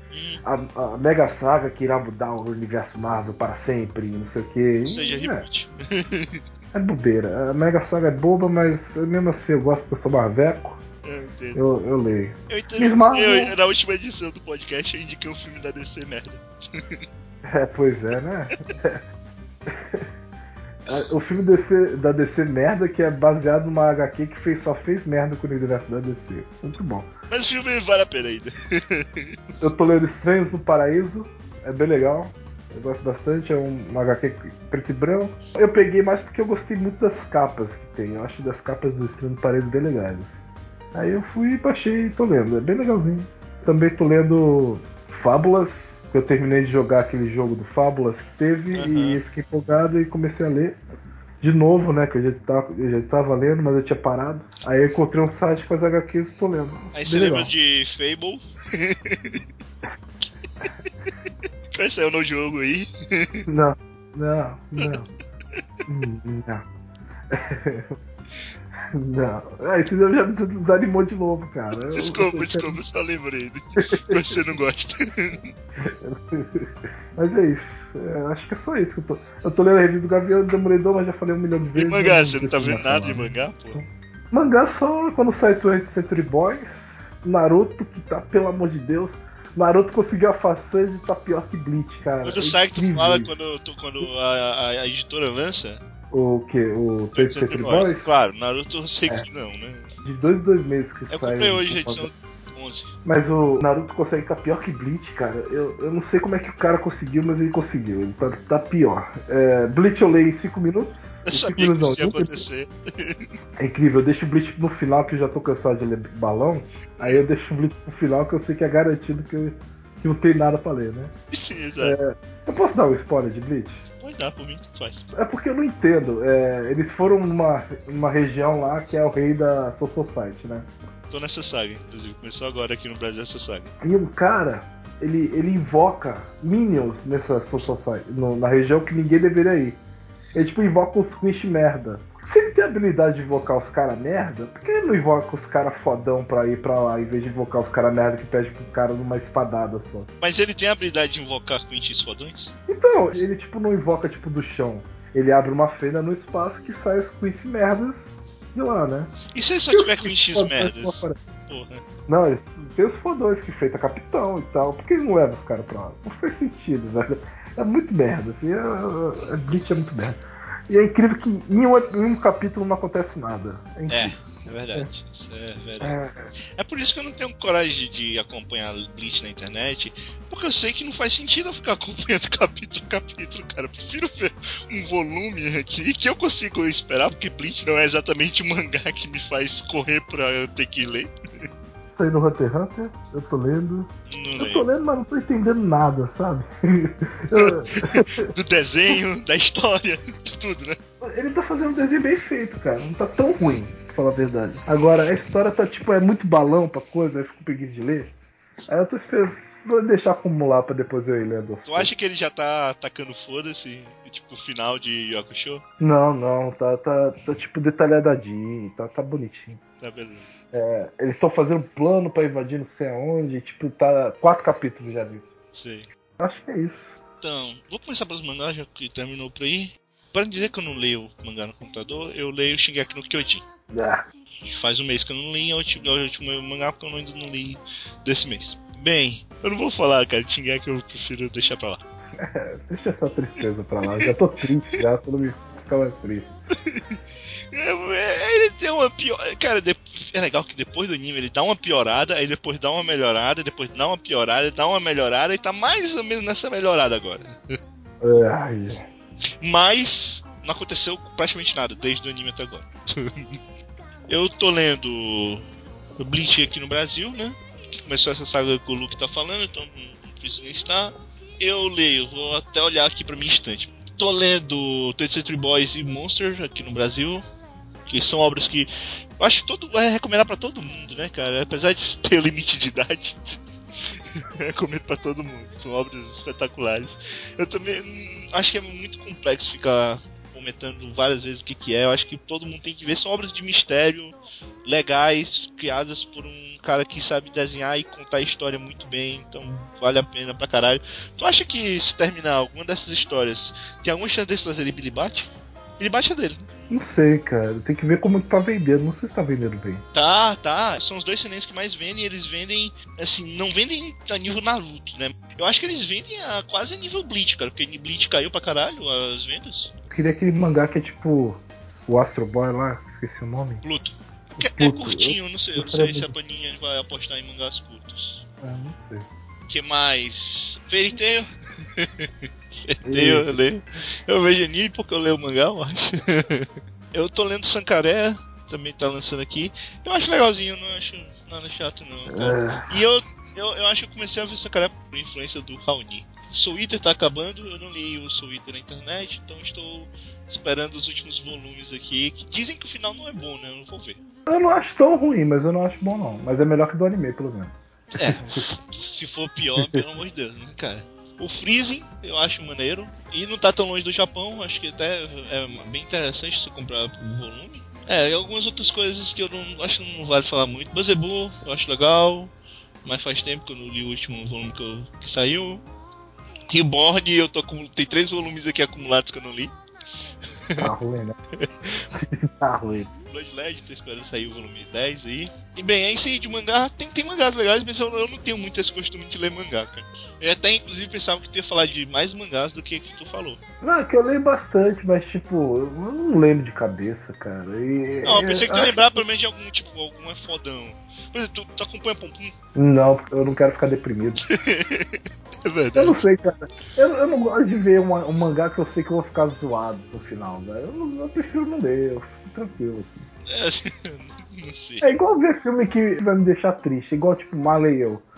A Mega Saga que irá mudar o universo Marvel para sempre, não sei o que. Ou seja, reboot. É bobeira. A Mega Saga é boba, mas mesmo assim eu gosto porque eu sou marveco. Eu leio. Eu entendo. Na última edição do podcast eu indiquei um filme da DC merda. Pois é, né? O filme da DC merda, que é baseado numa HQ que só fez merda com o universo da DC. Muito bom. Mas o filme vale a pena ainda. Eu tô lendo Estranhos no Paraíso. É bem legal. Eu gosto bastante. É uma HQ preto e branco. Eu peguei mais porque eu gostei muito das capas que tem. Eu acho das capas do Estranhos no Paraíso bem legais. Assim. Aí eu fui, baixei e tô lendo. É bem legalzinho. Também tô lendo Fábulas. Eu terminei de jogar aquele jogo do Fábulas que teve e fiquei empolgado e comecei a ler de novo, né? Que eu já tava lendo, mas eu tinha parado. Aí eu encontrei um site que faz HQs e tô lendo. Aí você lembra de Fable? Que vai sair no jogo aí? Não. Não. Isso já me desanimou de novo, cara. Desculpa, eu só lembrei. Mas você não gosta. Mas é isso. Acho que é só isso que eu tô lendo a revista do Gavião do Demolidor, mas já falei 1 milhão de vezes. E mangá, você não tá vendo nada de mangá, pô? Mangá só quando sai 20th Century Boys, Naruto, que tá, pelo amor de Deus. Naruto conseguiu a façanha de tá pior que Bleach, cara. Quando sai que tu fala quando a editora lança? O que? O 20th Century Boys? Claro, Naruto eu sei que não, né? De 2 em 2 meses que sai. Eu comprei hoje a edição 11. Mas o Naruto consegue estar pior que Bleach, cara. Eu não sei como é que o cara conseguiu, mas ele conseguiu. Ele tá pior. Bleach eu leio em 5 minutos. Eu sabia que isso ia acontecer. É incrível, eu deixo o Bleach no final, que eu já tô cansado de ler balão. Aí eu deixo o Bleach no final, que eu sei que é garantido que não tem nada pra ler, né? Exato. Eu posso dar um spoiler de Bleach? dá, por mim, tudo faz. É porque eu não entendo. Eles foram numa região lá que é o rei da Soul Society, né? Tô nessa saga, inclusive. Começou agora aqui no Brasil essa saga. E um cara, ele invoca Minions nessa Soul Society, na região que ninguém deveria ir. Ele tipo invoca os Squish merda. Se ele tem a habilidade de invocar os cara merda, por que ele não invoca os cara fodão pra ir pra lá, em vez de invocar os cara merda que pede pro cara numa espadada só? Mas ele tem a habilidade de invocar Quintis fodões? Então, ele tipo não invoca tipo do chão. Ele abre uma fenda no espaço que sai os Squish merdas de lá, né? E se ele só E os tiver Squish Quintis fodões merdas? não aparecem? Porra. Não, eles tem os fodões que feita capitão e tal. Por que ele não leva os caras pra lá? Não faz sentido, velho. É muito merda, assim. A Bleach é muito merda. E é incrível que em um capítulo não acontece nada. É incrível. É verdade. Isso é verdade. É por isso que eu não tenho coragem de acompanhar Bleach na internet, porque eu sei que não faz sentido eu ficar acompanhando capítulo a capítulo, cara. Eu prefiro ver um volume aqui que eu consigo esperar, porque Bleach não é exatamente o mangá que me faz correr pra eu ter que ler. Saiu no Hunter x Hunter, eu tô lendo. Não Eu tô lendo, mas não tô entendendo nada, sabe? Do desenho, da história, de tudo, né? Ele tá fazendo um desenho bem feito, cara. Não tá tão ruim, pra falar a verdade. Agora, a história tá tipo, é muito balão pra coisa, aí eu fico com preguiça de ler. Aí eu tô esperando, vou deixar acumular pra depois eu ir lendo. Tu acha que ele já tá atacando foda-se, tipo o final de Yakusho? Não, tá tipo detalhadinho, tá bonitinho. Tá beleza. Eles estão fazendo plano pra invadir não sei aonde, tipo, tá 4 capítulos já disso. Sei. Acho que é isso. Então, vou começar pelos mangás, já que terminou por aí. Para dizer que eu não leio mangá no computador, eu leio Shingeki no Kyojin. Ah, Faz um mês que eu não li, é o último mangá porque eu ainda não li desse mês. Bem, eu não vou falar, cara, de Shingeki eu prefiro deixar pra lá. deixa essa tristeza pra lá. Eu já tô triste já, você não me fica mais triste. Ele tem uma pior. Cara, é legal que depois do anime ele dá uma piorada, aí depois dá uma melhorada, depois dá uma piorada, dá uma melhorada e tá mais ou menos nessa melhorada agora. Ai. Mas não aconteceu praticamente nada desde o anime até agora. Eu tô lendo o Bleach aqui no Brasil, né? Que começou essa saga que o Luke tá falando, então não preciso nem estar. Eu leio, vou até olhar aqui pra minha estante. Tô lendo 23 Boys e Monster aqui no Brasil, que são obras que eu acho que é recomendar pra todo mundo, né, cara? Apesar de ter limite de idade, recomendo pra todo mundo. São obras espetaculares. Eu também acho que é muito complexo ficar comentando várias vezes o que é. Eu acho que todo mundo tem que ver. São obras de mistério legais, criadas por um cara que sabe desenhar e contar a história muito bem, então vale a pena pra caralho. Tu acha que se terminar alguma dessas histórias, tem alguma chance de trazer ele Billy Bat? Billy Bat é dele, né? Não sei, cara. Tem que ver como que tá vendendo. Não sei se tá vendendo bem. Tá. São os dois senéns que mais vendem. Eles vendem, assim, não vendem a nível Naruto, né? Eu acho que eles vendem quase a nível Bleach, cara. Porque Bleach caiu pra caralho as vendas. Eu queria aquele mangá que é tipo o Astro Boy lá, esqueci o nome. Pluto. É Pluto. curtinho, não sei. Eu não sei se a Panini vai apostar em mangás curtos. Não sei. Que mais? Fairy Tail? Eu leio. Eu vejo anime porque eu leio mangá, eu acho. Eu tô lendo Sankaré, também tá lançando aqui. Eu acho legalzinho, não acho nada chato não, cara. E eu acho que eu comecei a ver Sankaré por influência do Raoni. Soul Eater tá acabando, eu não li o Soul Eater na internet, então estou esperando os últimos volumes aqui, que dizem que o final não é bom, né? Eu não vou ver. Eu não acho tão ruim, mas eu não acho bom não. Mas é melhor que do anime, pelo menos. Se for pior, pelo amor de Deus, né, cara? O Freezing eu acho maneiro. E não tá tão longe do Japão, acho que até é bem interessante você comprar por volume. E algumas outras coisas que eu não acho que não vale falar muito. Beelzebub, eu acho legal, mas faz tempo que eu não li o último volume que saiu. Reborn, tem 3 volumes aqui acumulados que eu não li. Tá ruim, né? Tá ruim. Bloodled, tô esperando sair o volume 10 aí. E bem, é isso aí de mangá. Tem mangás legais, mas eu não tenho muito esse costume de ler mangá, cara. Eu até inclusive pensava que tu ia falar de mais mangás do que tu falou. Não, é que eu leio bastante, mas tipo, eu não lembro de cabeça, cara. Não, eu pensei que tu ia lembrar pelo menos de algum é fodão. Por exemplo, tu acompanha Pum Pum? Não, porque eu não quero ficar deprimido. É verdade. Eu não sei, cara. Eu não gosto de ver um mangá que eu sei que eu vou ficar zoado no final, velho. Eu prefiro não ler, eu fico tranquilo, assim. Não sei. É igual ver filme que vai me deixar triste, igual tipo Marley e eu. Eu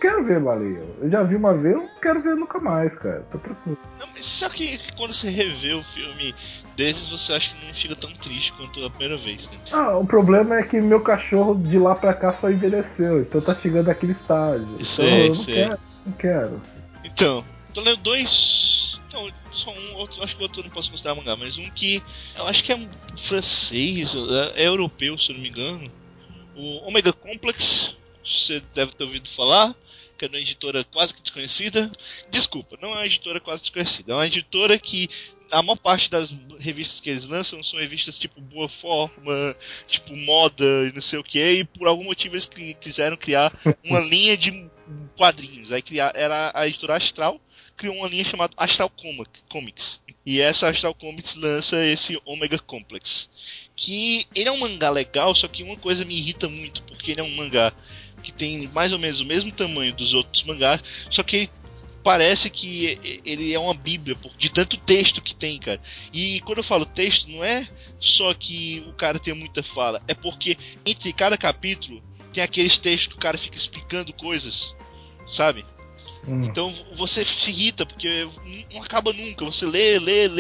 quero ver baleia. Eu já vi uma vez, eu não quero ver nunca mais, cara. Tá tranquilo. Não, mas só que quando você revê o filme desses, você acha que não fica tão triste quanto a primeira vez, né? Ah, o problema é que meu cachorro de lá pra cá só envelheceu, então tá chegando aquele estágio. Isso Então é, eu isso não é. quero, não quero. Então, tô lendo dois. Não, só um, outro, acho que o outro eu não posso considerar mangá, mas um que eu acho que é francês, é europeu, se eu não me engano. O Omega Complex, você deve ter ouvido falar, que é uma editora quase que desconhecida. Desculpa, não é uma editora quase desconhecida, é uma editora que a maior parte das revistas que eles lançam são revistas tipo Boa Forma, tipo Moda e não sei o que, e por algum motivo eles quiseram criar uma linha de quadrinhos. Aí era a editora Astral, criou uma linha chamada Astral Comics. E essa Astral Comics lança esse Omega Complex. Que ele é um mangá legal, só que uma coisa me irrita muito, porque ele é um mangá que tem mais ou menos o mesmo tamanho dos outros mangás, só que parece que ele é uma bíblia de tanto texto que tem, cara. E quando eu falo texto, não é só que o cara tem muita fala, é porque entre cada capítulo tem aqueles textos que o cara fica explicando coisas, sabe? Então você se irrita, porque não acaba nunca. Você lê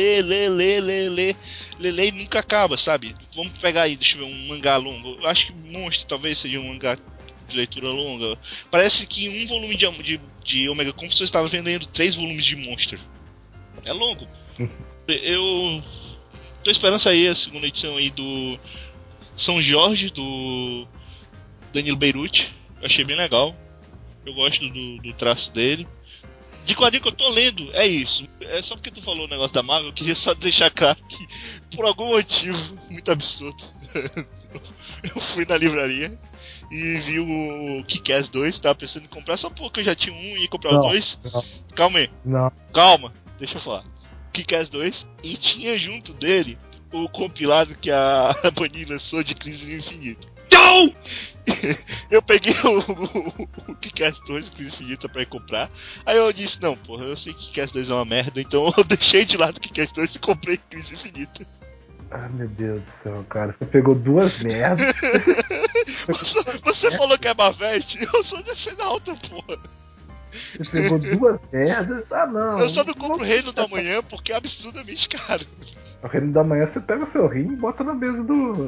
e nunca acaba, sabe? Vamos pegar aí, deixa eu ver, um mangá longo. Eu acho que Monster talvez seja um mangá de leitura longa. Parece que em um volume de Omega Complex eu estava vendendo 3 volumes de Monster. É longo. Eu tô esperando sair a segunda edição aí do São Jorge, do Danilo Beirute. Eu achei bem legal. Eu gosto do traço dele. De quadrinho que eu tô lendo, é isso. É só porque tu falou o negócio da Marvel, eu queria só deixar claro que, por algum motivo muito absurdo, eu fui na livraria e vi o Kick-Ass 2, tava pensando em comprar só porque eu já tinha um e ia comprar o 2. Calma aí. Não. Calma, deixa eu falar. Kick-Ass 2 e tinha junto dele o compilado que a Panini lançou de Crise Infinita. Eu peguei o Kick-Ass 2 Crise Infinita pra ir comprar. Aí eu disse, não, porra, eu sei que Kick-Ass 2 é uma merda, então eu deixei de lado o Kick-Ass 2 e comprei Crise Infinita. Ah, meu Deus do céu, cara. Você pegou duas merdas. Você falou que é Mavete, eu sou decenalta, porra. Você pegou duas merdas. Ah, não. Eu só não compro o Reino do essa... Amanhã porque é absurdamente caro. O Reino da Manhã você pega o seu rim e bota na mesa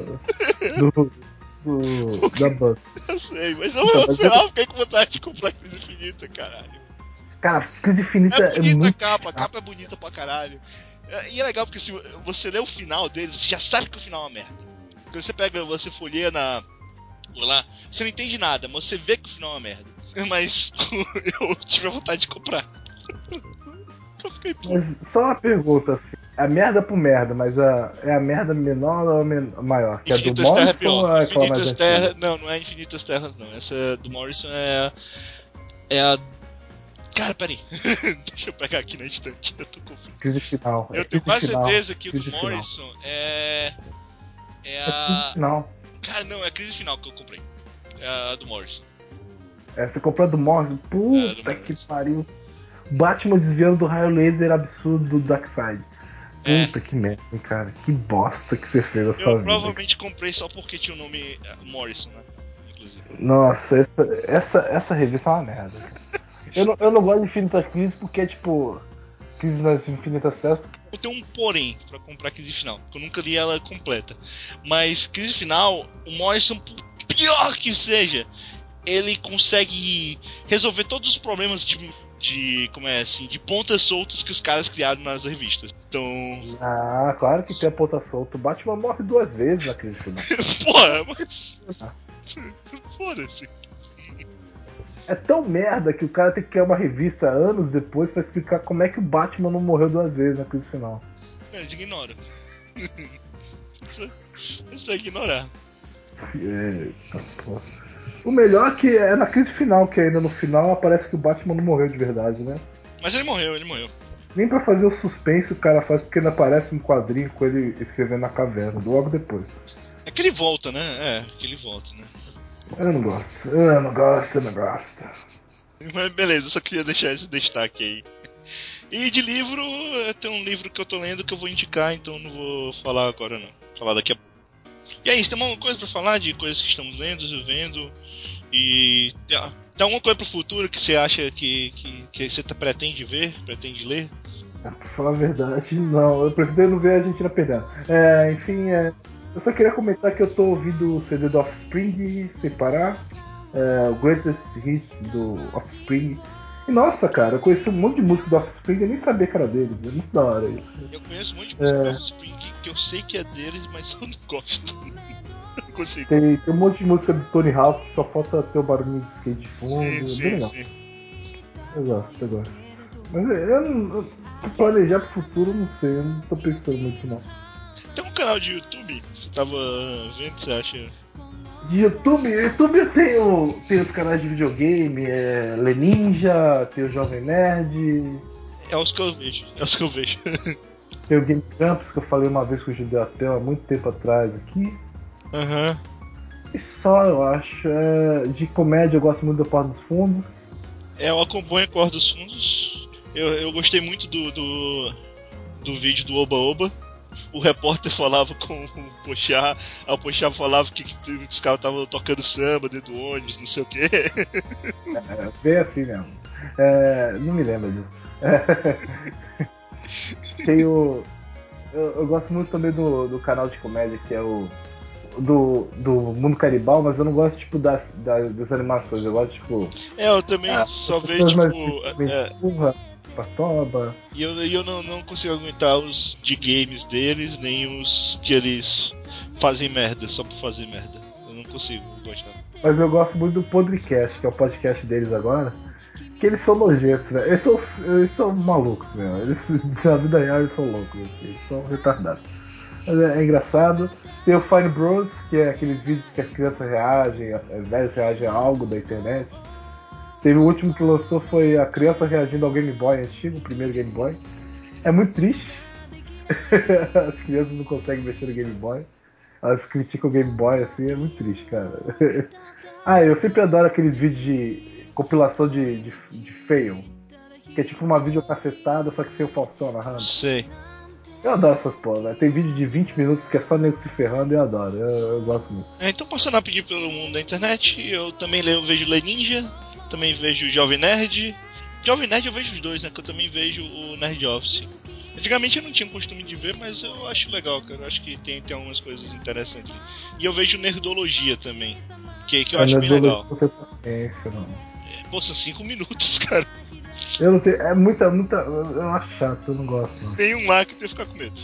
da banca. Eu sei, mas Então, eu sei lá, eu fiquei com vontade de comprar Crise Infinita, caralho. Cara, Crise Infinita É bonita muito a capa é bonita pra caralho. E é legal porque se você lê o final dele, você já sabe que o final é uma merda. Quando você pega, você folheia lá, você não entende nada, mas você vê que o final é uma merda. Mas eu tive a vontade de comprar. Eu fiquei puto. Mas só uma pergunta, assim. A merda por merda, mas é a merda menor ou maior? Que Infinitas é do Terra é Morrison pior. ou é aquela mais Infinitas antiga? Terra. Não é Infinitas Terras, não. Essa do Morrison é a. Cara, peraí. Deixa eu pegar aqui na estante. Eu tô confuso. Crise final. Eu tenho quase certeza que o do Crise final. Morrison é. É É crise a. final. Cara, não, é a crise final que eu comprei. É a do Morrison. Você comprou a do Morrison? É a do Puta que Morrison. pariu. Batman desviando do raio laser absurdo do Darkseid. É. Puta que merda, hein, cara. Que bosta que você fez na Eu sua vida. provavelmente comprei só porque tinha o nome Morrison, né? Inclusive. Nossa, essa revista é uma merda. Eu não gosto de Infinita Crise porque é tipo. Crise nas Infinitas Terras. Eu tenho um porém pra comprar Crise Final, porque eu nunca li ela completa. Mas Crise Final, o Morrison, pior que seja, ele consegue resolver todos os problemas como é assim, de pontas soltas que os caras criaram nas revistas. Então, Ah, claro que tem a ponta solta. O Batman morre duas vezes na crise final. porra, mas foda-se. É tão merda que o cara tem que criar uma revista anos depois pra explicar como é que o Batman não morreu duas vezes na crise final. Eles ignoram. É só ignorar. Eita, porra. O melhor é que é na crise final, que ainda no final aparece que o Batman não morreu de verdade, né? Mas ele morreu. Nem pra fazer o suspense o cara faz, porque ainda aparece um quadrinho com ele escrevendo na caverna, logo depois. É que ele volta, né? Eu não gosto. Mas beleza, eu só queria deixar esse destaque aí. E de livro, tem um livro que eu tô lendo que eu vou indicar, então não vou falar agora não. Vou falar daqui a pouco. E é isso, tem uma coisa pra falar de coisas que estamos lendo, vendo. E Tem alguma coisa pro futuro que você acha que você pretende ver, pretende ler? Pra falar a verdade, não. Eu prefiro não ver a Argentina perdendo. Enfim, eu só queria comentar que eu tô ouvindo o CD do Offspring sem parar. O Greatest Hits do Offspring. E nossa, cara, eu conheci um monte de música do Offspring e eu nem sabia que era deles. É muito da hora isso. Eu conheço um monte de música do Offspring que eu sei que é deles, mas eu não gosto. Não consigo. Tem um monte de música do Tony Hawk que só falta ter o barulho de skate de fundo. É bem legal. Sim. Eu gosto. Mas planejar pro futuro, eu não sei, eu não tô pensando muito não. Tem um canal de YouTube que você tava vendo, você acha? De YouTube eu tenho os canais de videogame, Leninja, tem o Jovem Nerd, É os que eu vejo. tem o Game Campus que eu falei uma vez com o Judeatel há muito tempo atrás aqui. Aham. E só, eu acho. De comédia eu gosto muito do Porta dos Fundos. Eu acompanho a Cor dos Fundos. Eu gostei muito do vídeo do Oba Oba. O repórter falava com o Pochá, aí o Pochá falava que os caras estavam tocando samba dentro do ônibus, não sei o quê. Bem assim mesmo. Não me lembro disso. Tem o. Eu gosto muito também do canal de comédia que é o. Do Mundo Canibal, mas eu não gosto tipo das animações, eu gosto tipo. Eu também só vejo Porra, Patoba. E eu não consigo aguentar os de games deles, nem os que eles fazem merda, só por fazer merda. Eu não consigo gostar. Mas eu gosto muito do Podcast, que é o podcast deles agora. Que eles são nojentos, né? Eles são malucos, né? Eles, na vida real, eles são loucos, assim, eles são retardados. Mas é engraçado. Tem o Fine Bros, que é aqueles vídeos que as crianças reagem, velhos reagem a algo da internet. Teve o último que lançou foi a criança reagindo ao Game Boy antigo, o primeiro Game Boy. É muito triste. As crianças não conseguem mexer no Game Boy. Elas criticam o Game Boy, assim, é muito triste, cara. Eu sempre adoro aqueles vídeos de compilação de fail. Que é tipo uma videocassetada, só que sem o Faustão narrando. Sei. Eu adoro essas porra, velho. Tem vídeo de 20 minutos que é só nego se ferrando e eu adoro. Eu gosto muito. Então, passando a pedir pelo mundo da internet, eu também vejo Leninja, também vejo Jovem Nerd. Jovem Nerd eu vejo os dois, né? Que eu também vejo o Nerd Office. Antigamente eu não tinha costume de ver, mas eu acho legal, cara. Eu acho que tem algumas coisas interessantes. E eu vejo Nerdologia também, que eu acho bem legal. Não tenho paciência, não. Pô, são 5 minutos, cara. Eu não tenho. É muita. Eu acho chato, eu não gosto, não. Tem um lá que eu ficar com medo.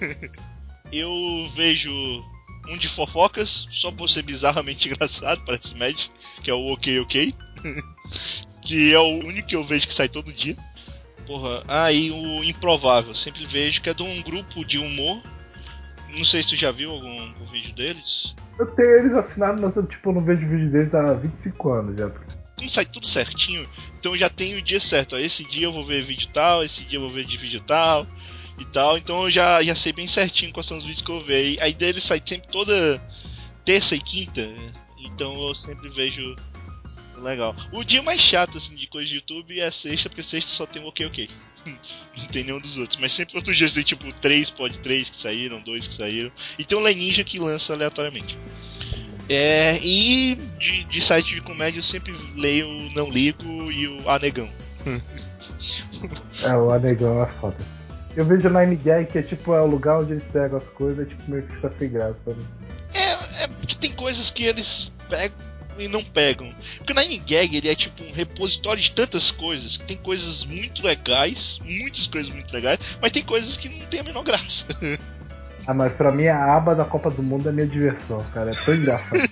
Eu vejo um de fofocas, só por ser bizarramente engraçado, parece Mad, que é o Ok. Que é o único que eu vejo que sai todo dia. Porra, e o Improvável, sempre vejo, que é de um grupo de humor. Não sei se tu já viu algum vídeo deles. Eu tenho eles assinados, mas eu não vejo vídeo deles há 25 anos já. Como sai tudo certinho, então já tem o dia certo. Ó, esse dia eu vou ver vídeo tal, esse dia eu vou ver de vídeo tal e tal. Então eu já sei bem certinho quais são os vídeos que eu vou ver. Aí deles sai sempre toda terça e quinta. Então eu sempre vejo. Legal. O dia mais chato assim, de coisa de YouTube é sexta, porque sexta só tem o Ok. Não tem nenhum dos outros. Mas sempre outros dias tem tipo 3 que saíram, 2 que saíram. E tem o Leninja que lança aleatoriamente. E de site de comédia eu sempre leio o Não Ligo e o Anegão. O Anegão é foda. Eu vejo o Nine Gag, que é o lugar onde eles pegam as coisas, meio que fica sem graça pra mim. É porque tem coisas que eles pegam e não pegam. Porque o Nine Gag ele é tipo um repositório de tantas coisas, que tem coisas muito legais, muitas coisas muito legais, mas tem coisas que não tem a menor graça. Mas pra mim a aba da Copa do Mundo é minha diversão, cara. É tão engraçado.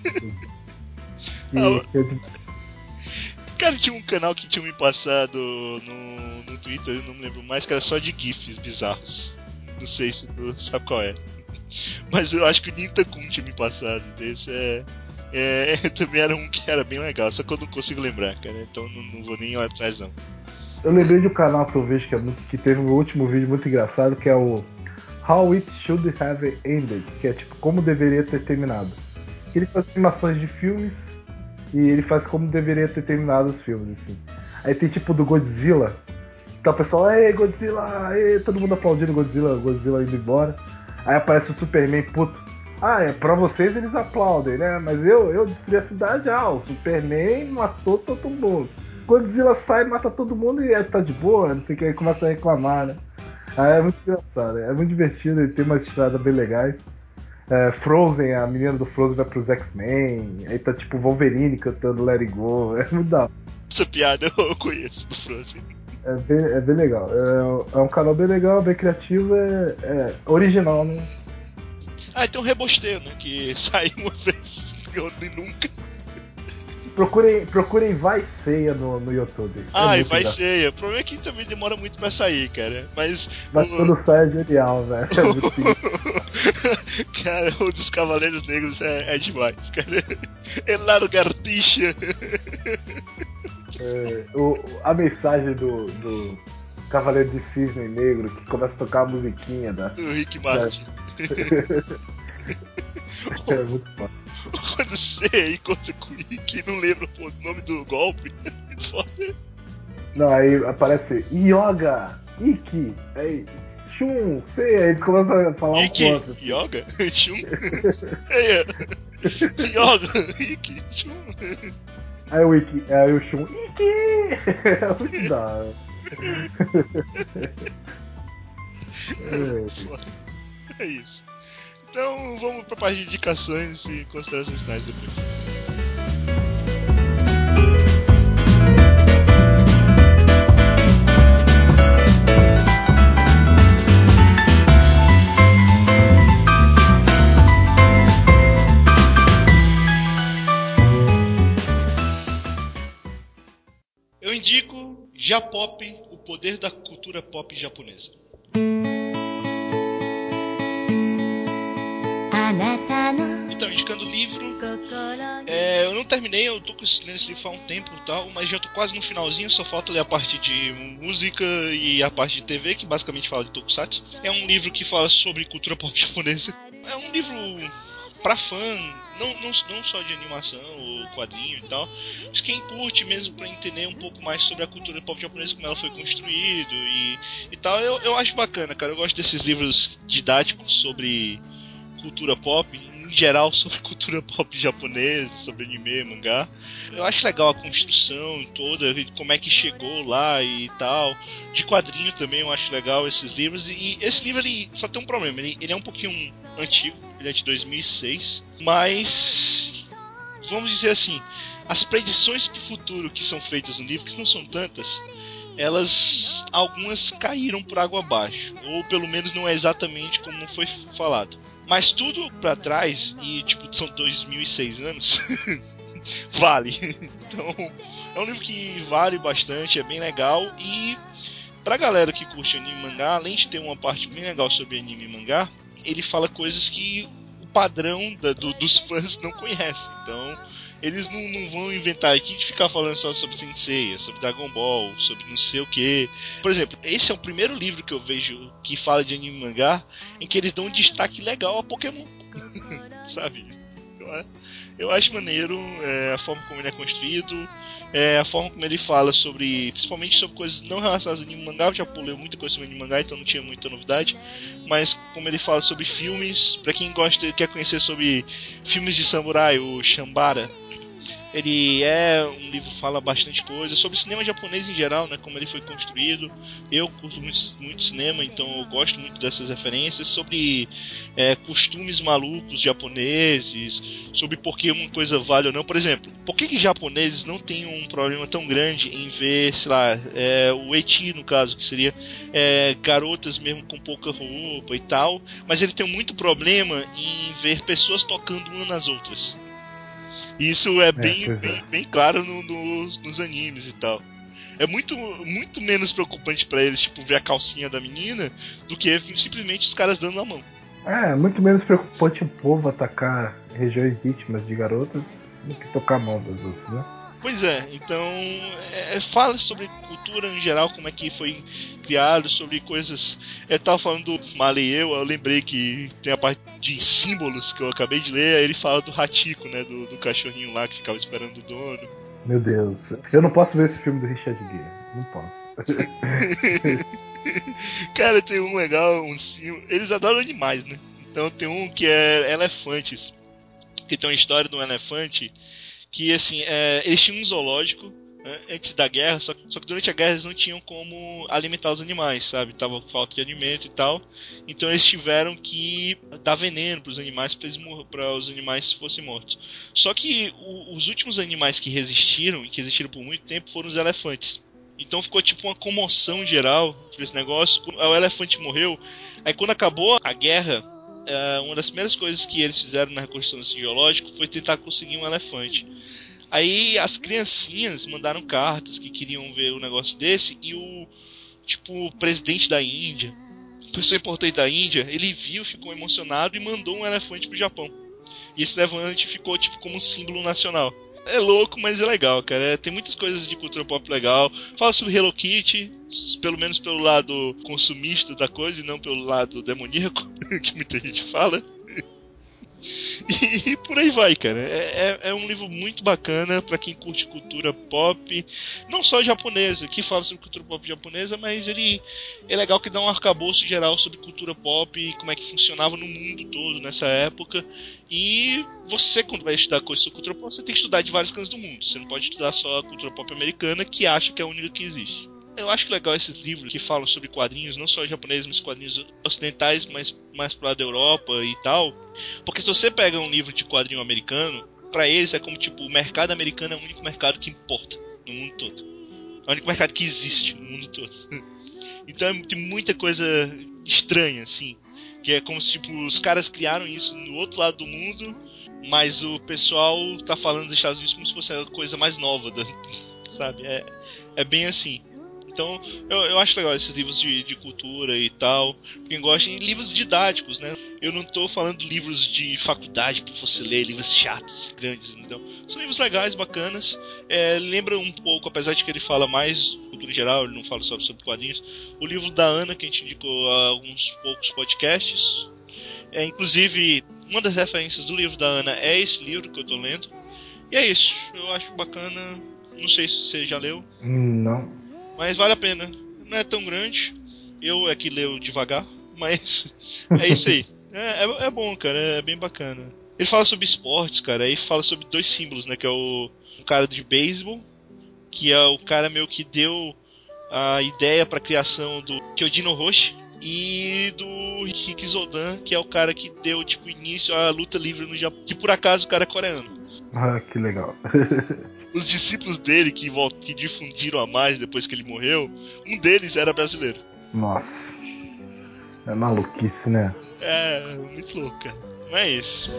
Cara, tinha um canal que tinha me passado no Twitter, eu não me lembro mais, que era só de GIFs bizarros. Não sei se tu sabe qual é. Mas eu acho que o Nintakun tinha me passado desse. Também era um que era bem legal, só que eu não consigo lembrar, cara. Então não vou nem ir lá atrás, não. Eu lembrei de um canal que eu vejo que teve um último vídeo muito engraçado, que é o How It Should Have Ended, que é como deveria ter terminado. Ele faz animações de filmes e ele faz como deveria ter terminado os filmes, assim. Aí tem do Godzilla, tá o pessoal, ei, Godzilla, ei, todo mundo aplaudindo Godzilla indo embora. Aí aparece o Superman puto. Pra vocês eles aplaudem, né? Mas eu destruí a cidade, o Superman matou todo mundo. Godzilla sai, mata todo mundo e tá de boa, não sei o que, aí começa a reclamar, né? É muito engraçado, é muito divertido, ele tem umas tiradas bem legais. Frozen, a menina do Frozen vai pros X-Men, aí tá tipo Wolverine cantando Let It Go, é muito da hora. Essa piada eu conheço do Frozen. É bem legal. É um canal bem legal, bem criativo, original, né? Ah, e tem um Rebosteio, né? Que saiu uma vez e nunca. Procurem Vai Ceia no YouTube. E vai ser. O problema é que também demora muito pra sair, cara. Mas. Mas quando sai é genial, velho. É muito cara, o dos Cavaleiros Negros é demais, cara. É lagartixa. A mensagem do Cavaleiro de Cisne Negro que começa a tocar a musiquinha do Rick Martin. É muito foda. Quando você encontra com o Rick e não lembra o nome do golpe, é muito foda. Não, aí aparece Yoga, Iki, aí Shun, sei, aí eles começam a falar Iki, um ponto. Yoga, Shun, Yoga, Iki, Shun. Aí o Shun, Iki! É muito da hora. É isso. Então vamos para a parte de indicações e considerações finais depois. Eu indico J-Pop, o poder da cultura pop japonesa. Então, indicando o livro, eu não terminei, eu tô lendo esse livro há um tempo e tal, mas já tô quase no finalzinho, só falta ler a parte de música e a parte de TV, que basicamente fala de Tokusatsu. É um livro que fala sobre cultura pop japonesa. É um livro pra fã, não só de animação ou quadrinho e tal, mas quem curte mesmo pra entender um pouco mais sobre a cultura pop japonesa, como ela foi construída e tal, eu acho bacana, cara. Eu gosto desses livros didáticos sobre cultura pop, em geral sobre cultura pop japonesa, sobre anime, mangá. Eu acho legal a construção toda, como é que chegou lá e tal. De quadrinho também eu acho legal esses livros. E esse livro ele só tem um problema, ele é um pouquinho antigo, ele é de 2006, mas vamos dizer assim, as predições para o futuro que são feitas no livro, que não são tantas, algumas caíram por água abaixo, ou pelo menos não é exatamente como foi falado. Mas tudo pra trás, e tipo, são 2006 anos, vale. Então, é um livro que vale bastante, é bem legal. E pra galera que curte anime e mangá, além de ter uma parte bem legal sobre anime e mangá, ele fala coisas que o padrão dos fãs não conhece. Então, eles não vão inventar aqui de ficar falando só sobre Senseiya, sobre Dragon Ball, sobre não sei o que. Por exemplo, esse é o primeiro livro que eu vejo que fala de anime e mangá em que eles dão um destaque legal a Pokémon. Sabe? Eu acho maneiro a forma como ele é construído, a forma como ele fala sobre, principalmente sobre coisas não relacionadas ao anime e mangá. Eu já pulei muita coisa sobre anime e mangá, então não tinha muita novidade. Mas como ele fala sobre filmes, pra quem gosta, quer conhecer sobre filmes de samurai, o Shambara, ele é um livro que fala bastante coisa sobre cinema japonês em geral, né, como ele foi construído. Eu curto muito cinema, então eu gosto muito dessas referências sobre costumes malucos japoneses, sobre por que uma coisa vale ou não. Por exemplo, por que japoneses não têm um problema tão grande em ver, sei lá, o eti, no caso, que seria garotas mesmo com pouca roupa e tal, mas ele tem muito problema em ver pessoas tocando umas nas outras. Isso é bem claro nos animes e tal. É muito menos preocupante pra eles, tipo, ver a calcinha da menina do que simplesmente os caras dando a mão. Muito menos preocupante o povo atacar regiões íntimas de garotas do que tocar a mão das outras, né? Pois é, então fala sobre cultura em geral, como é que foi criado, sobre coisas. Eu tava falando do Marley eu lembrei que tem a parte de símbolos que eu acabei de ler, aí ele fala do Hachiko, né, do cachorrinho lá que ficava esperando o dono. Meu Deus, eu não posso ver esse filme do Richard Gere, não posso. Cara, tem um legal, um símbolo. Eles adoram animais, né? Então tem um que é Elefantes, que tem uma história de um elefante que, assim, eles tinham um zoológico antes da guerra, só que durante a guerra eles não tinham como alimentar os animais, sabe? Tava com falta de alimento e tal. Então eles tiveram que dar veneno para os animais, para os animais fossem mortos. Só que os últimos animais que resistiram, e que resistiram por muito tempo, foram os elefantes. Então ficou tipo uma comoção geral por esse negócio. O elefante morreu. Aí quando acabou a guerra, uma das primeiras coisas que eles fizeram na reconstrução desse zoológico foi tentar conseguir um elefante. Aí as criancinhas mandaram cartas que queriam ver o negócio desse, e o presidente da Índia, pessoa importante da Índia, ele viu, ficou emocionado e mandou um elefante pro Japão. E esse elefante ficou tipo como um símbolo nacional. É louco, mas é legal, cara. Tem muitas coisas de cultura pop legal. Fala sobre Hello Kitty, pelo menos pelo lado consumista da coisa e não pelo lado demoníaco, que muita gente fala. E por aí vai, cara. É um livro muito bacana pra quem curte cultura pop, não só japonesa, que fala sobre cultura pop japonesa, mas ele é legal que dá um arcabouço geral sobre cultura pop e como é que funcionava no mundo todo nessa época. E você, quando vai estudar coisas sobre cultura pop, você tem que estudar de vários cantos do mundo. Você não pode estudar só a cultura pop americana, que acha que é a única que existe. Eu acho legal esses livros que falam sobre quadrinhos, não só japoneses, mas quadrinhos ocidentais, mas mais pro lado da Europa e tal. Porque se você pega um livro de quadrinho americano, pra eles é como tipo, o mercado americano é o único mercado que importa no mundo todo. É o único mercado que existe no mundo todo. Então tem muita coisa estranha, assim. Que é como se tipo, os caras criaram isso no outro lado do mundo, mas o pessoal tá falando dos Estados Unidos como se fosse a coisa mais nova, sabe? É bem assim. Então, eu acho legal esses livros de cultura e tal. Quem gosta, e livros didáticos, né? Eu não tô falando de livros de faculdade pra você ler, livros chatos, grandes, entendeu? São livros legais, bacanas. Lembra um pouco, apesar de que ele fala mais cultura em geral, ele não fala só sobre quadrinhos. O livro da Ana, que a gente indicou há alguns poucos podcasts. Inclusive, uma das referências do livro da Ana é esse livro que eu tô lendo. E é isso, eu acho bacana. Não sei se você já leu. Não. Mas vale a pena. Não é tão grande. Eu é que leio devagar. Mas é isso aí. É bom, cara. É bem bacana. Ele fala sobre esportes, cara. Aí fala sobre dois símbolos, né? Que é um cara de beisebol. Que é o cara meio que deu a ideia pra criação do Kyojin Roshi. E do Rick Zodan, que é o cara que deu tipo início à luta livre no Japão. Que por acaso o cara é coreano. Ah, que legal. Os discípulos dele que difundiram a mais depois que ele morreu, um deles era brasileiro. Nossa. É maluquice, né? É, muito louco, cara. Mas é isso.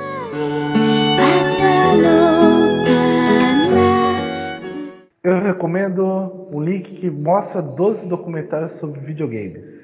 Eu recomendo um link que mostra 12 documentários sobre videogames.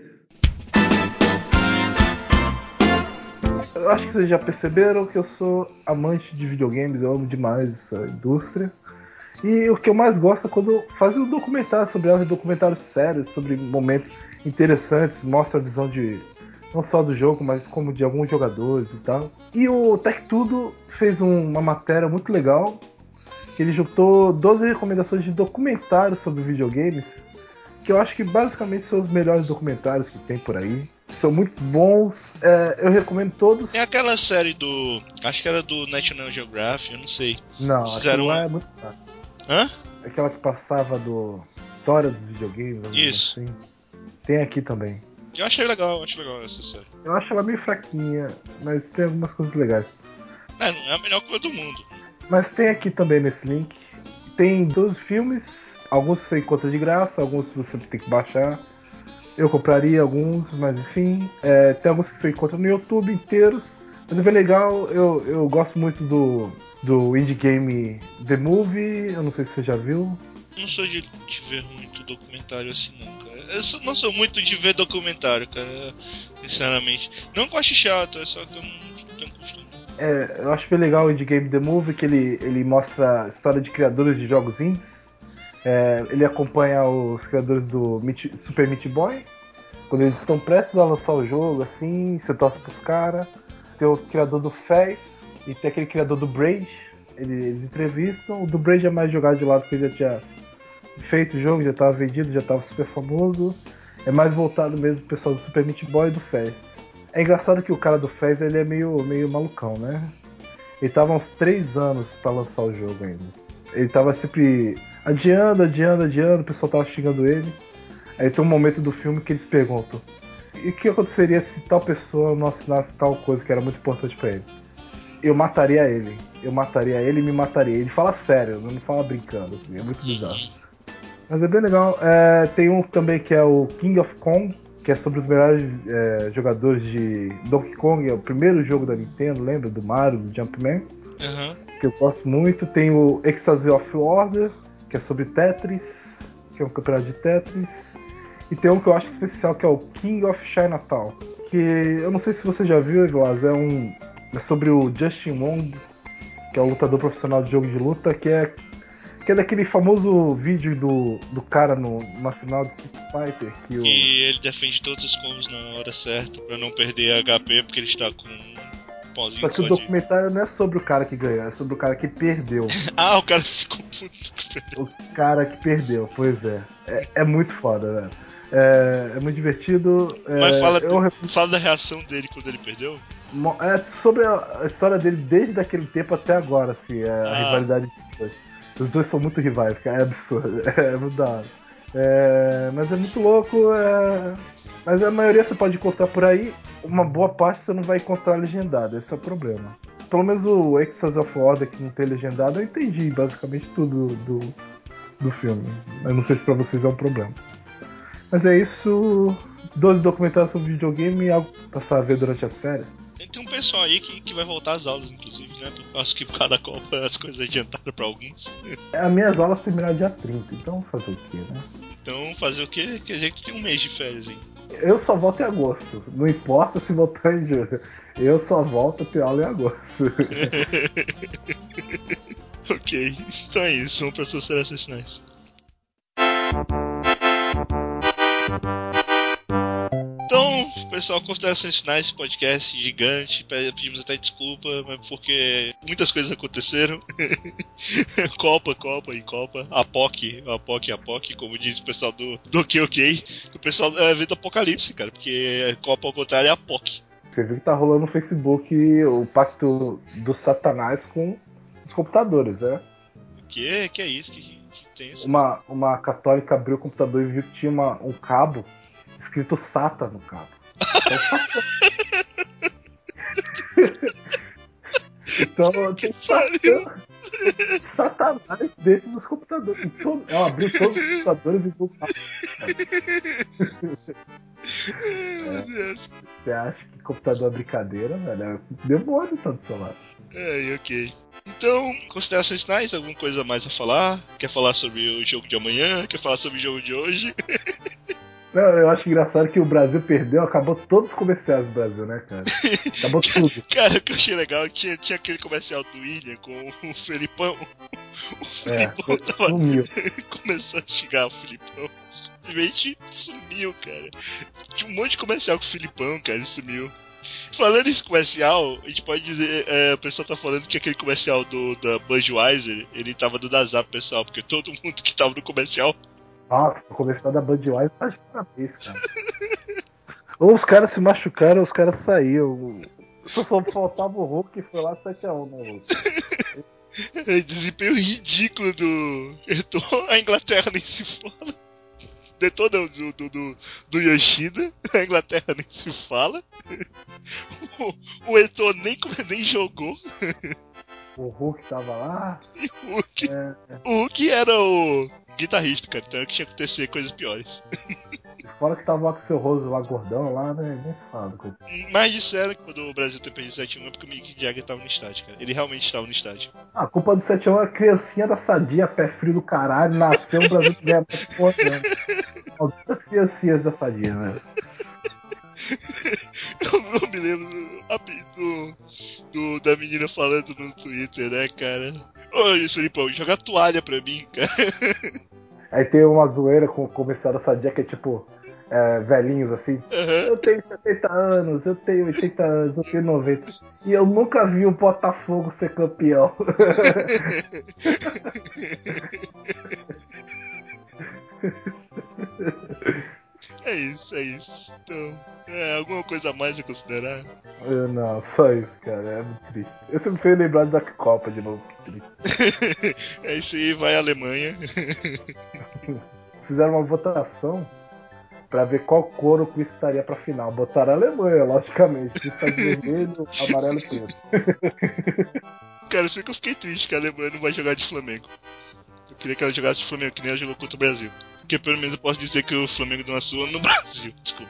Eu acho que vocês já perceberam que eu sou amante de videogames, eu amo demais essa indústria. E o que eu mais gosto é quando fazem um documentário sobre elas, documentários sérios, sobre momentos interessantes, mostra a visão de não só do jogo, mas como de alguns jogadores e tal. E o Tech Tudo fez uma matéria muito legal, que ele juntou 12 recomendações de documentários sobre videogames, que eu acho que basicamente são os melhores documentários que tem por aí. São muito bons, eu recomendo todos. Tem aquela série do. Acho que era do National Geographic, eu não sei. Não, Eles aquilo fizeram lá uma. é muito fraco. Hã? Aquela que passava do História dos Videogames, vamos dizer Isso. assim. Tem aqui também. Eu achei legal, acho legal essa série. Eu acho ela meio fraquinha, mas tem algumas coisas legais. Não é a melhor coisa do mundo. Mas tem aqui também nesse link. Tem 12 filmes, alguns você encontra de graça, alguns você tem que baixar. Eu compraria alguns, mas enfim. Tem alguns que você encontra no YouTube inteiros. Mas é bem legal, eu gosto muito do Indie Game The Movie, eu não sei se você já viu. Não sou de ver muito documentário assim, não, cara. Não sou muito de ver documentário, cara. Sinceramente. Não que eu ache chato, é só que eu não tenho costume. Eu acho bem legal o Indie Game The Movie, que ele mostra a história de criadores de jogos indies. Ele acompanha os criadores do Super Meat Boy, quando eles estão prestes a lançar o jogo, assim, você torce pros caras. Tem o criador do Fez e tem aquele criador do Braid. Eles entrevistam. O do Braid é mais jogado de lado porque ele já tinha feito o jogo, já estava vendido, já estava super famoso. É mais voltado mesmo pro pessoal do Super Meat Boy e do Fez. É engraçado que o cara do Fez, ele é meio malucão, né? Ele tava há uns 3 anos pra lançar o jogo ainda. Ele tava sempre adiando, o pessoal tava xingando ele. Aí tem um momento do filme que eles perguntam: e o que aconteceria se tal pessoa não assinasse tal coisa que era muito importante pra ele? Eu mataria ele e me mataria. Ele fala sério, não fala brincando, assim, é muito bizarro. Mas é bem legal. Tem um também que é o King of Kong, que é sobre os melhores jogadores de Donkey Kong. É o primeiro jogo da Nintendo, lembra? Do Mario, do Jumpman. Que eu gosto muito. Tem o Ecstasy of Order, que é sobre Tetris, que é um campeonato de Tetris. E tem um que eu acho especial, que é o King of Chinatown, que eu não sei se você já viu, Eglas, é sobre o Justin Wong, que é o lutador profissional de jogo de luta, que é daquele famoso vídeo do cara numa final de Street Fighter. Que ele defende todos os combos na hora certa pra não perder HP, porque ele está com um pauzinho. Só que o documentário não é sobre o cara que ganhou, é sobre o cara que perdeu. O cara ficou puto. O cara que perdeu, pois é. É muito foda, velho. É muito divertido. Mas fala da reação dele quando ele perdeu? É sobre a história dele desde aquele tempo até agora, assim, a rivalidade dos dois. Os dois são muito rivais, cara, é absurdo, é muito da hora. Mas é muito louco, mas a maioria você pode encontrar por aí, uma boa parte você não vai encontrar legendado, esse é o problema. Pelo menos o Ecstasy of Order, que não tem legendado, eu entendi basicamente tudo do filme. Eu não sei se pra vocês é um problema. Mas é isso, 12 documentários sobre videogame e algo pra passar a ver durante as férias. Tem um pessoal aí que vai voltar às aulas, inclusive, né? Acho que por causa da Copa as coisas adiantaram pra alguns. As minhas aulas terminaram dia 30, então fazer o quê, né? Então fazer o quê? Quer dizer que tem um mês de férias, hein? Eu só volto em agosto. Não importa se voltar em julho. Eu só volto a ter aula em agosto. Ok, então é isso. Vamos para as considerações finais. Então, pessoal, considerações finais desse podcast gigante. Pedimos até desculpa, mas porque muitas coisas aconteceram. Copa. Apoc, como diz o pessoal do OK. O pessoal é evento apocalipse, cara, porque Copa ao contrário é Apoc. Você viu que tá rolando no Facebook o pacto do Satanás com os computadores, né? Que é isso? Que tem isso? Uma católica abriu o computador e viu que tinha um cabo escrito Satan no cabo. Então tem Satanás dentro dos computadores. Ela abriu todos os computadores e viu o cabo. Meu Deus. Você acha que computador é brincadeira, velho? Demônio tá do seu lado. Ok. Então, considerações finais? Alguma coisa mais a falar? Quer falar sobre o jogo de amanhã? Quer falar sobre o jogo de hoje? Não, eu acho engraçado que o Brasil perdeu, acabou todos os comerciais do Brasil, né, cara? Acabou tudo. Cara, o que eu achei legal, tinha aquele comercial do William com o Felipão. O Felipão tava começando a xingar o Felipão. Simplesmente sumiu, cara. Tinha um monte de comercial com o Felipão, cara, ele sumiu. Falando nesse comercial, a gente pode dizer, o pessoal tá falando que aquele comercial da Budweiser, ele tava dando azar pro pessoal, porque todo mundo que tava no comercial. Nossa, o comercial da Budweiser tá de parabéns, cara. Ou os caras se machucaram, ou os caras saíram. Só faltava o Hulk e foi lá 7x1, né, Hulk? Desempenho ridículo do Eto'o, a Inglaterra nem se fala. Eto'o não, do Yoshida, a Inglaterra nem se fala. O Eto'o nem jogou. O Hulk tava lá. E o Hulk era o guitarrista, cara, então tinha que acontecer coisas piores. Fora que tava o Axel Rose lá, gordão lá, né? Nem se fala. Mas disseram que quando o Brasil tem perdido 7-1 é porque o Mick Jagger tava no estádio, cara. Ele realmente estava no estádio. A culpa do 7x1 é a criancinha da Sadia, pé frio do caralho, nasceu, o Brasil ganha mais porra mesmo. Algumas criancinhas da Sadia, velho. Eu me lembro da menina falando no Twitter, né, cara? Ô, Felipão, joga toalha pra mim, cara. Aí tem uma zoeira com o comercial da Sadia que é tipo, velhinhos assim. Eu tenho 70 anos, eu tenho 80 anos, eu tenho 90. E eu nunca vi o Botafogo ser campeão. É isso. Então, alguma coisa a mais a considerar? Não, só isso, cara. É muito triste. Eu sempre fui lembrado da Copa de novo. Que triste. É isso aí, vai a Alemanha. Fizeram uma votação pra ver qual cor o quiz estaria pra final. Botaram a Alemanha, logicamente. Que está de vermelho, amarelo e preto. Cara, isso que eu fiquei triste que a Alemanha não vai jogar de Flamengo. Eu queria que ela jogasse de Flamengo, que nem ela jogou contra o Brasil. Porque pelo menos eu posso dizer que o Flamengo deu uma sua no Brasil. Desculpa.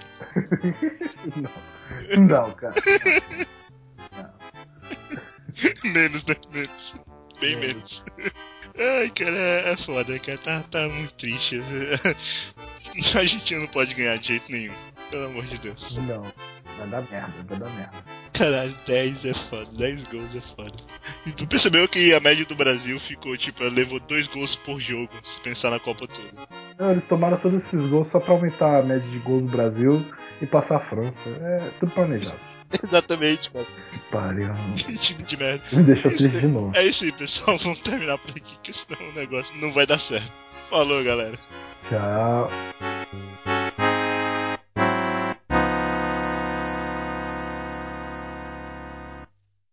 Não, cara. Não. Menos, né? Menos. Bem menos. Ai, cara, é foda, cara. Tá muito triste. A Argentina não pode ganhar de jeito nenhum. Pelo amor de Deus. Não. Vai dar merda. Caralho, 10 é foda. 10 gols é foda. E tu percebeu que a média do Brasil ficou, tipo, ela levou 2 gols por jogo, se pensar na Copa toda. Não, eles tomaram todos esses gols só pra aumentar a média de gols do Brasil e passar a França. É tudo planejado. Exatamente, cara. Que pariu. Que time de merda. Me deixou triste de novo. É isso aí, pessoal. Vamos terminar por aqui, que senão o negócio não vai dar certo. Falou, galera. Tchau.